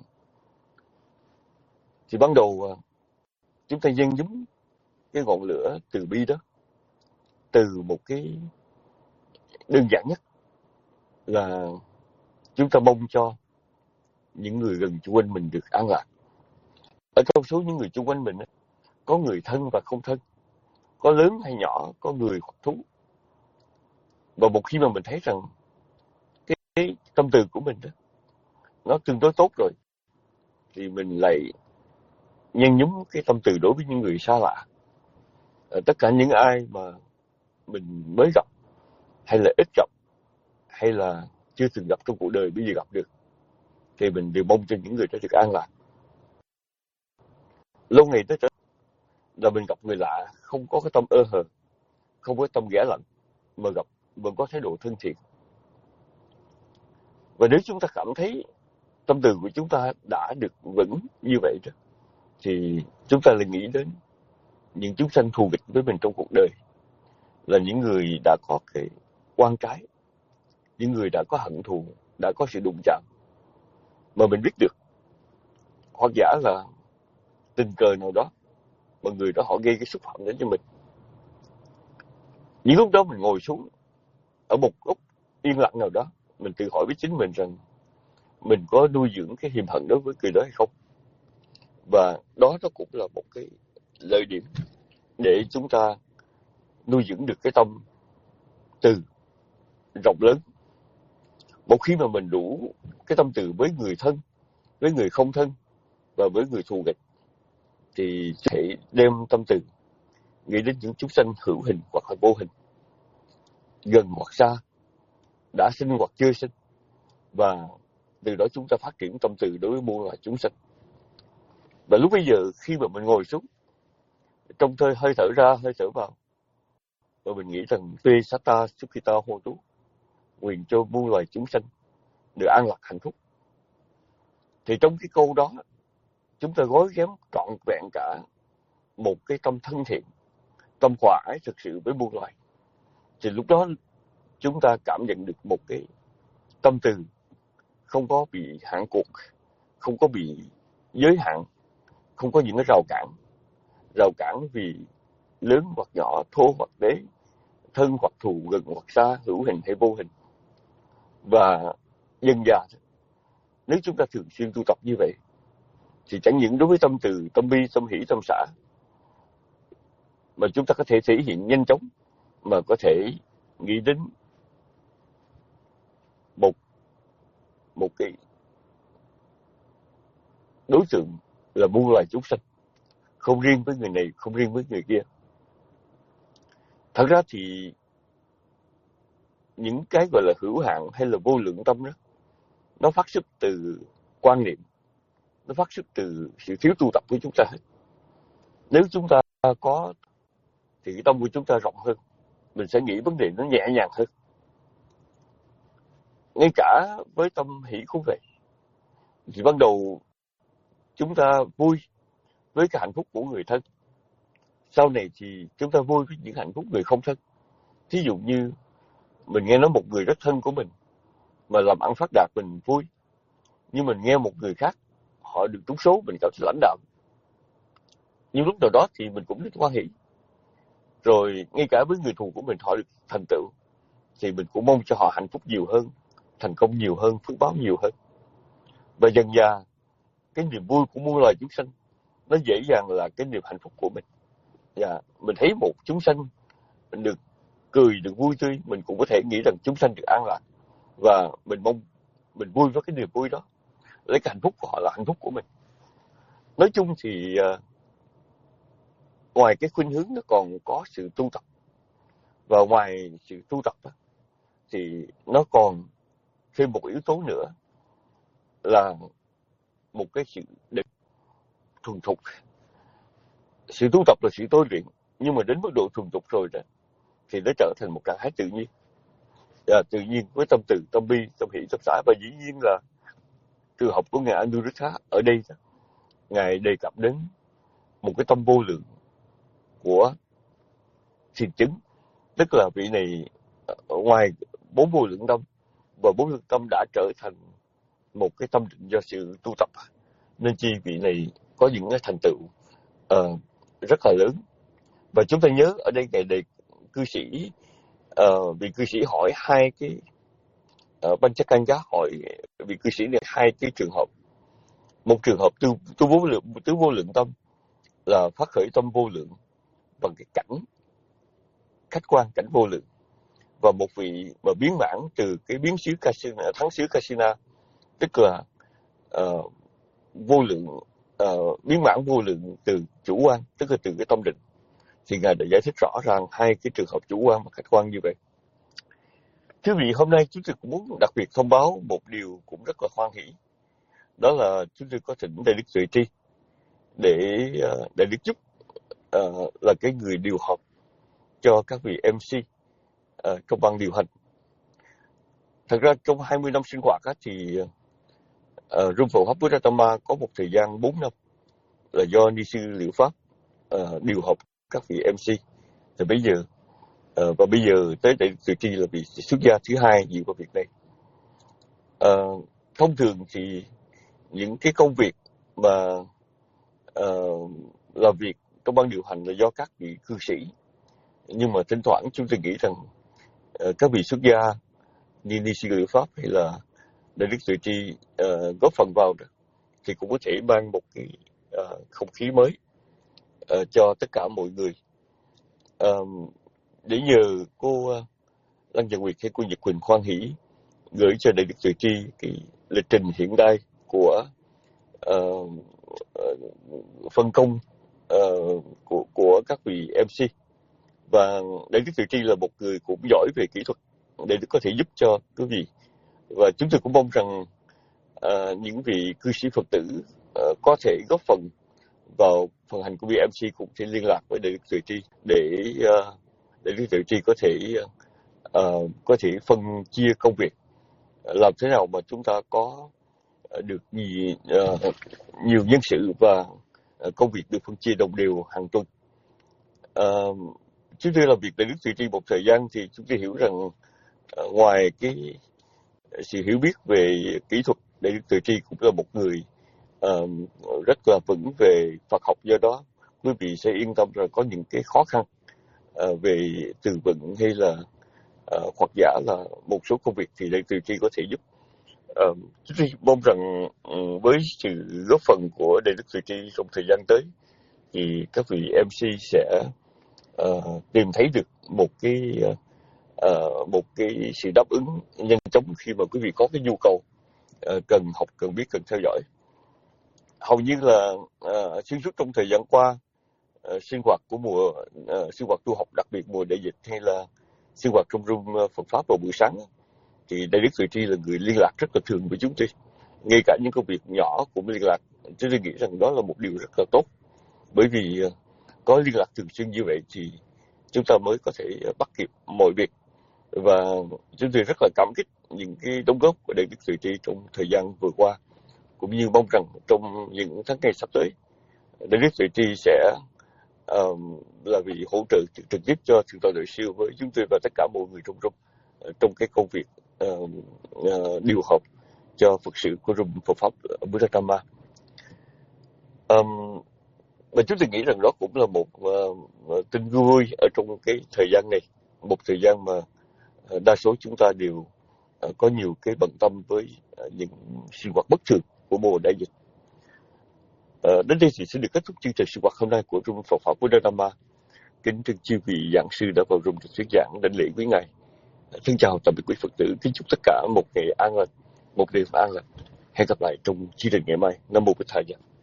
Thì ban đầu chúng ta dâng nhúm cái ngọn lửa từ bi đó, từ một cái đơn giản nhất là chúng ta mong cho những người gần chung quanh mình được an lạc. Ở trong số những người chung quanh mình có người thân và không thân, có lớn hay nhỏ, có người hoặc thú. Và một khi mà mình thấy rằng cái, cái tâm từ của mình đó, nó tương đối tốt rồi, thì mình lại nhen nhúm cái tâm từ đối với những người xa lạ. À, tất cả những ai mà mình mới gặp, hay là ít gặp, hay là chưa từng gặp trong cuộc đời, bây giờ gặp được, thì mình đều mong cho những người đó được an lạc. Lâu ngày tới trở là mình gặp người lạ, không có cái tâm ơ hờ, không có cái tâm ghẻ lạnh, mà gặp vẫn có thái độ thân thiện. Và nếu chúng ta cảm thấy tâm từ của chúng ta đã được vững như vậy đó, thì chúng ta lại nghĩ đến những chúng sanh thù nghịch với mình trong cuộc đời, là những người đã có cái oan trái, những người đã có hận thù, đã có sự đụng chạm mà mình biết được, hoặc giả là tình cờ nào đó mà người đó họ gây cái xúc phạm đến cho mình. Những lúc đó mình ngồi xuống ở một góc yên lặng nào đó, mình tự hỏi với chính mình rằng mình có nuôi dưỡng cái hiềm hận đối với người đó hay không. Và đó nó cũng là một cái lợi điểm để chúng ta nuôi dưỡng được cái tâm từ rộng lớn. Một khi mà mình đủ cái tâm từ với người thân, với người không thân và với người thù nghịch, thì sẽ đem tâm từ nghĩ đến những chúng sanh hữu hình hoặc là vô hình, gần hoặc xa, đã sinh hoặc chưa sinh, và từ đó chúng ta phát triển tâm từ đối với muôn loài chúng sanh. Và lúc bây giờ khi mà mình ngồi xuống, trong hơi hơi thở ra hơi thở vào, và mình nghĩ rằng Pe Sata Sukhita Hotu, nguyện cho muôn loài chúng sanh được an lạc hạnh phúc, thì trong cái câu đó chúng ta gói ghém trọn vẹn cả một cái tâm thân thiện, tâm hòa ái thực sự với muôn loài. Thì lúc đó chúng ta cảm nhận được một cái tâm từ không có bị hạn cuộc, không có bị giới hạn, không có những cái rào cản, rào cản vì lớn hoặc nhỏ, thô hoặc đế, thân hoặc thù, gần hoặc xa, hữu hình hay vô hình. Và dần dà, nếu chúng ta thường xuyên tu tập như vậy, thì chẳng những đối với tâm từ, tâm bi, tâm hỷ, tâm xả, mà chúng ta có thể thể hiện nhanh chóng, mà có thể nghĩ đến một một cái đối tượng là muôn loài chúng sanh, không riêng với người này, không riêng với người kia. Thật ra thì những cái gọi là hữu hạn hay là vô lượng tâm đó, nó phát xuất từ quan niệm, nó phát xuất từ sự thiếu tu tập của chúng ta hết. Nếu chúng ta có thì cái tâm của chúng ta rộng hơn, mình sẽ nghĩ vấn đề nó nhẹ nhàng hơn. Ngay cả với tâm hỷ cũng vậy. Thì ban đầu chúng ta vui với cái hạnh phúc của người thân, sau này thì chúng ta vui với những hạnh phúc người không thân. Thí dụ như mình nghe nói một người rất thân của mình mà làm ăn phát đạt, mình vui. Nhưng mình nghe một người khác họ được trúng số, mình cảm thấy lãnh đạm. Nhưng lúc nào đó thì mình cũng rất hoan hỷ. Rồi ngay cả với người thù của mình, họ được thành tựu, thì mình cũng mong cho họ hạnh phúc nhiều hơn, thành công nhiều hơn, phước báo nhiều hơn. Và dần dà cái niềm vui của muôn loài chúng sanh nó dễ dàng là cái niềm hạnh phúc của mình. Và mình thấy một chúng sanh mình được cười, được vui tươi, mình cũng có thể nghĩ rằng chúng sanh được an lạc, và mình mong mình vui với cái niềm vui đó, lấy cái hạnh phúc của họ là hạnh phúc của mình. Nói chung thì uh, ngoài cái khuynh hướng nó còn có sự tu tập, và ngoài sự tu tập đó, thì nó còn thêm một yếu tố nữa là một cái sự định thuần thục. Sự tu tập là sự tôi luyện, nhưng mà đến mức độ thuần thục rồi đó, thì nó trở thành một trạng thái tự nhiên. À, tự nhiên với tâm từ, tâm bi, tâm hỷ, tâm xả. Và dĩ nhiên là từ học của ngài Anuruddha ở đây đó, ngài đề cập đến một cái tâm vô lượng của thiền chứng, tức là vị này ngoài bốn vô lượng tâm, và bốn vô lượng tâm đã trở thành một cái tâm định do sự tu tập, nên chi vị này có những cái thành tựu uh, rất là lớn. Và chúng ta nhớ ở đây ngài đề cư sĩ, uh, vị cư sĩ hỏi hai cái uh, Panchakanga hỏi vị cư sĩ này hai cái trường hợp. Một trường hợp tu, tu vô lượng, tứ vô lượng tâm là phát khởi tâm vô lượng bằng cái cảnh khách quan cảnh vô lượng, và một vị mà biến mãn từ cái biến xứ Kasina, thắng xứ Kasina, tức là uh, vô lượng, uh, biến mãn vô lượng từ chủ quan, tức là từ cái tâm định. Thì Ngài đã giải thích rõ ràng hai cái trường hợp chủ quan và khách quan như vậy. Thưa vị, hôm nay chúng tôi cũng muốn đặc biệt thông báo một điều cũng rất là hoan hỷ. Đó là chúng tôi có thỉnh Đại Đức Tuệ Tri để uh, Đại Đức Chúc uh, là cái người điều học cho các vị em xê uh, trong ban điều hành. Thật ra trong hai mươi năm sinh hoạt á, thì uh, Room Phật Pháp Buddhatama có một thời gian bốn năm là do Ni sư Liệu Pháp uh, điều học các vị em xê. Thì bây giờ uh, và bây giờ tới Đại Đức Tuệ Tri là vị xuất gia thứ hai dự vào việc này. Uh, thông thường thì những cái công việc mà uh, làm việc trong ban điều hành là do các vị cư sĩ, nhưng mà thỉnh thoảng chúng tôi nghĩ rằng uh, các vị xuất gia như Ni sư Liệu Pháp hay là Đại Đức Tuệ Tri uh, góp phần vào đó, thì cũng có thể mang một cái uh, không khí mới uh, cho tất cả mọi người. Uh, để nhờ cô uh, Lăng Giang Nguyệt hay cô Nhật Quỳnh khoan hỷ gửi cho Đại Đức Tuệ Tri cái lịch trình hiện đại của uh, uh, phân công uh, của, của các vị em xê. Và Đại Đức Tuệ Tri là một người cũng giỏi về kỹ thuật để có thể giúp cho quý vị. Và chúng tôi cũng mong rằng uh, những vị cư sĩ Phật tử uh, có thể góp phần vào phần hành của vị em xê, cũng sẽ liên lạc với Đại Đức Tuệ Tri để uh, Đại Đức Tuệ Tri có thể uh, có thể phân chia công việc, làm thế nào mà chúng ta có được nhiều, uh, nhiều nhân sự và uh, công việc được phân chia đồng đều hàng tuần. Uh, chúng tôi làm việc Đại Đức Tuệ Tri một thời gian thì chúng tôi hiểu rằng uh, ngoài cái sự hiểu biết về kỹ thuật, Đại Đức Tuệ Tri cũng là một người uh, rất là vững về Phật học. Do đó quý vị sẽ yên tâm rằng có những cái khó khăn uh, về từ vựng hay là uh, hoặc giả là một số công việc thì Đại Đức Tuệ Tri có thể giúp. Uh, chúng tôi mong rằng um, với sự góp phần của Đại Đức Tuệ Tri trong thời gian tới thì các vị em xê sẽ uh, tìm thấy được một cái uh, một cái sự đáp ứng nhanh chóng khi mà quý vị có cái nhu cầu uh, cần học, cần biết, cần theo dõi. Hầu như là uh, xuyên suốt trong thời gian qua, uh, sinh hoạt của mùa uh, sinh hoạt tu học, đặc biệt mùa đại dịch hay là sinh hoạt trong room Phật Pháp vào buổi sáng, thì Đại Đức Tuệ Tri là người liên lạc rất là thường với chúng tôi. Ngay cả những công việc nhỏ cũng liên lạc. Chúng tôi nghĩ rằng đó là một điều rất là tốt. Bởi vì uh, có liên lạc thường xuyên như vậy thì chúng ta mới có thể uh, bắt kịp mọi việc. Và chúng tôi rất là cảm kích những cái đóng góp của Đại Đức Tuệ Tri trong thời gian vừa qua, cũng như mong rằng trong những tháng ngày sắp tới, Đại Đức Tuệ Tri sẽ um, là vị hỗ trợ trực tiếp cho Thượng tọa Đại Siêu với chúng tôi và tất cả mọi người trong room trong cái công việc uh, uh, điều học cho Phật sự của room Phật Pháp Buddhatama. Um, và chúng tôi nghĩ rằng đó cũng là một uh, tin vui ở trong cái thời gian này, một thời gian mà uh, đa số chúng ta đều uh, có nhiều cái bận tâm với uh, những sinh hoạt bất thường của mùa đại dịch. Uh, đến đây thì sẽ được kết thúc chương trình sinh hoạt hôm nay của room Phật Pháp Buddhatama. Kính trân chư vị giảng sư đã vào room để thuyết giảng, đảnh lễ quý ngài. Thân chào tạm biệt quý Phật tử, kính chúc tất cả một ngày an lành, một đêm an lành. Hẹn gặp lại trong chương trình ngày mai. Nam mô Bổn Thầy.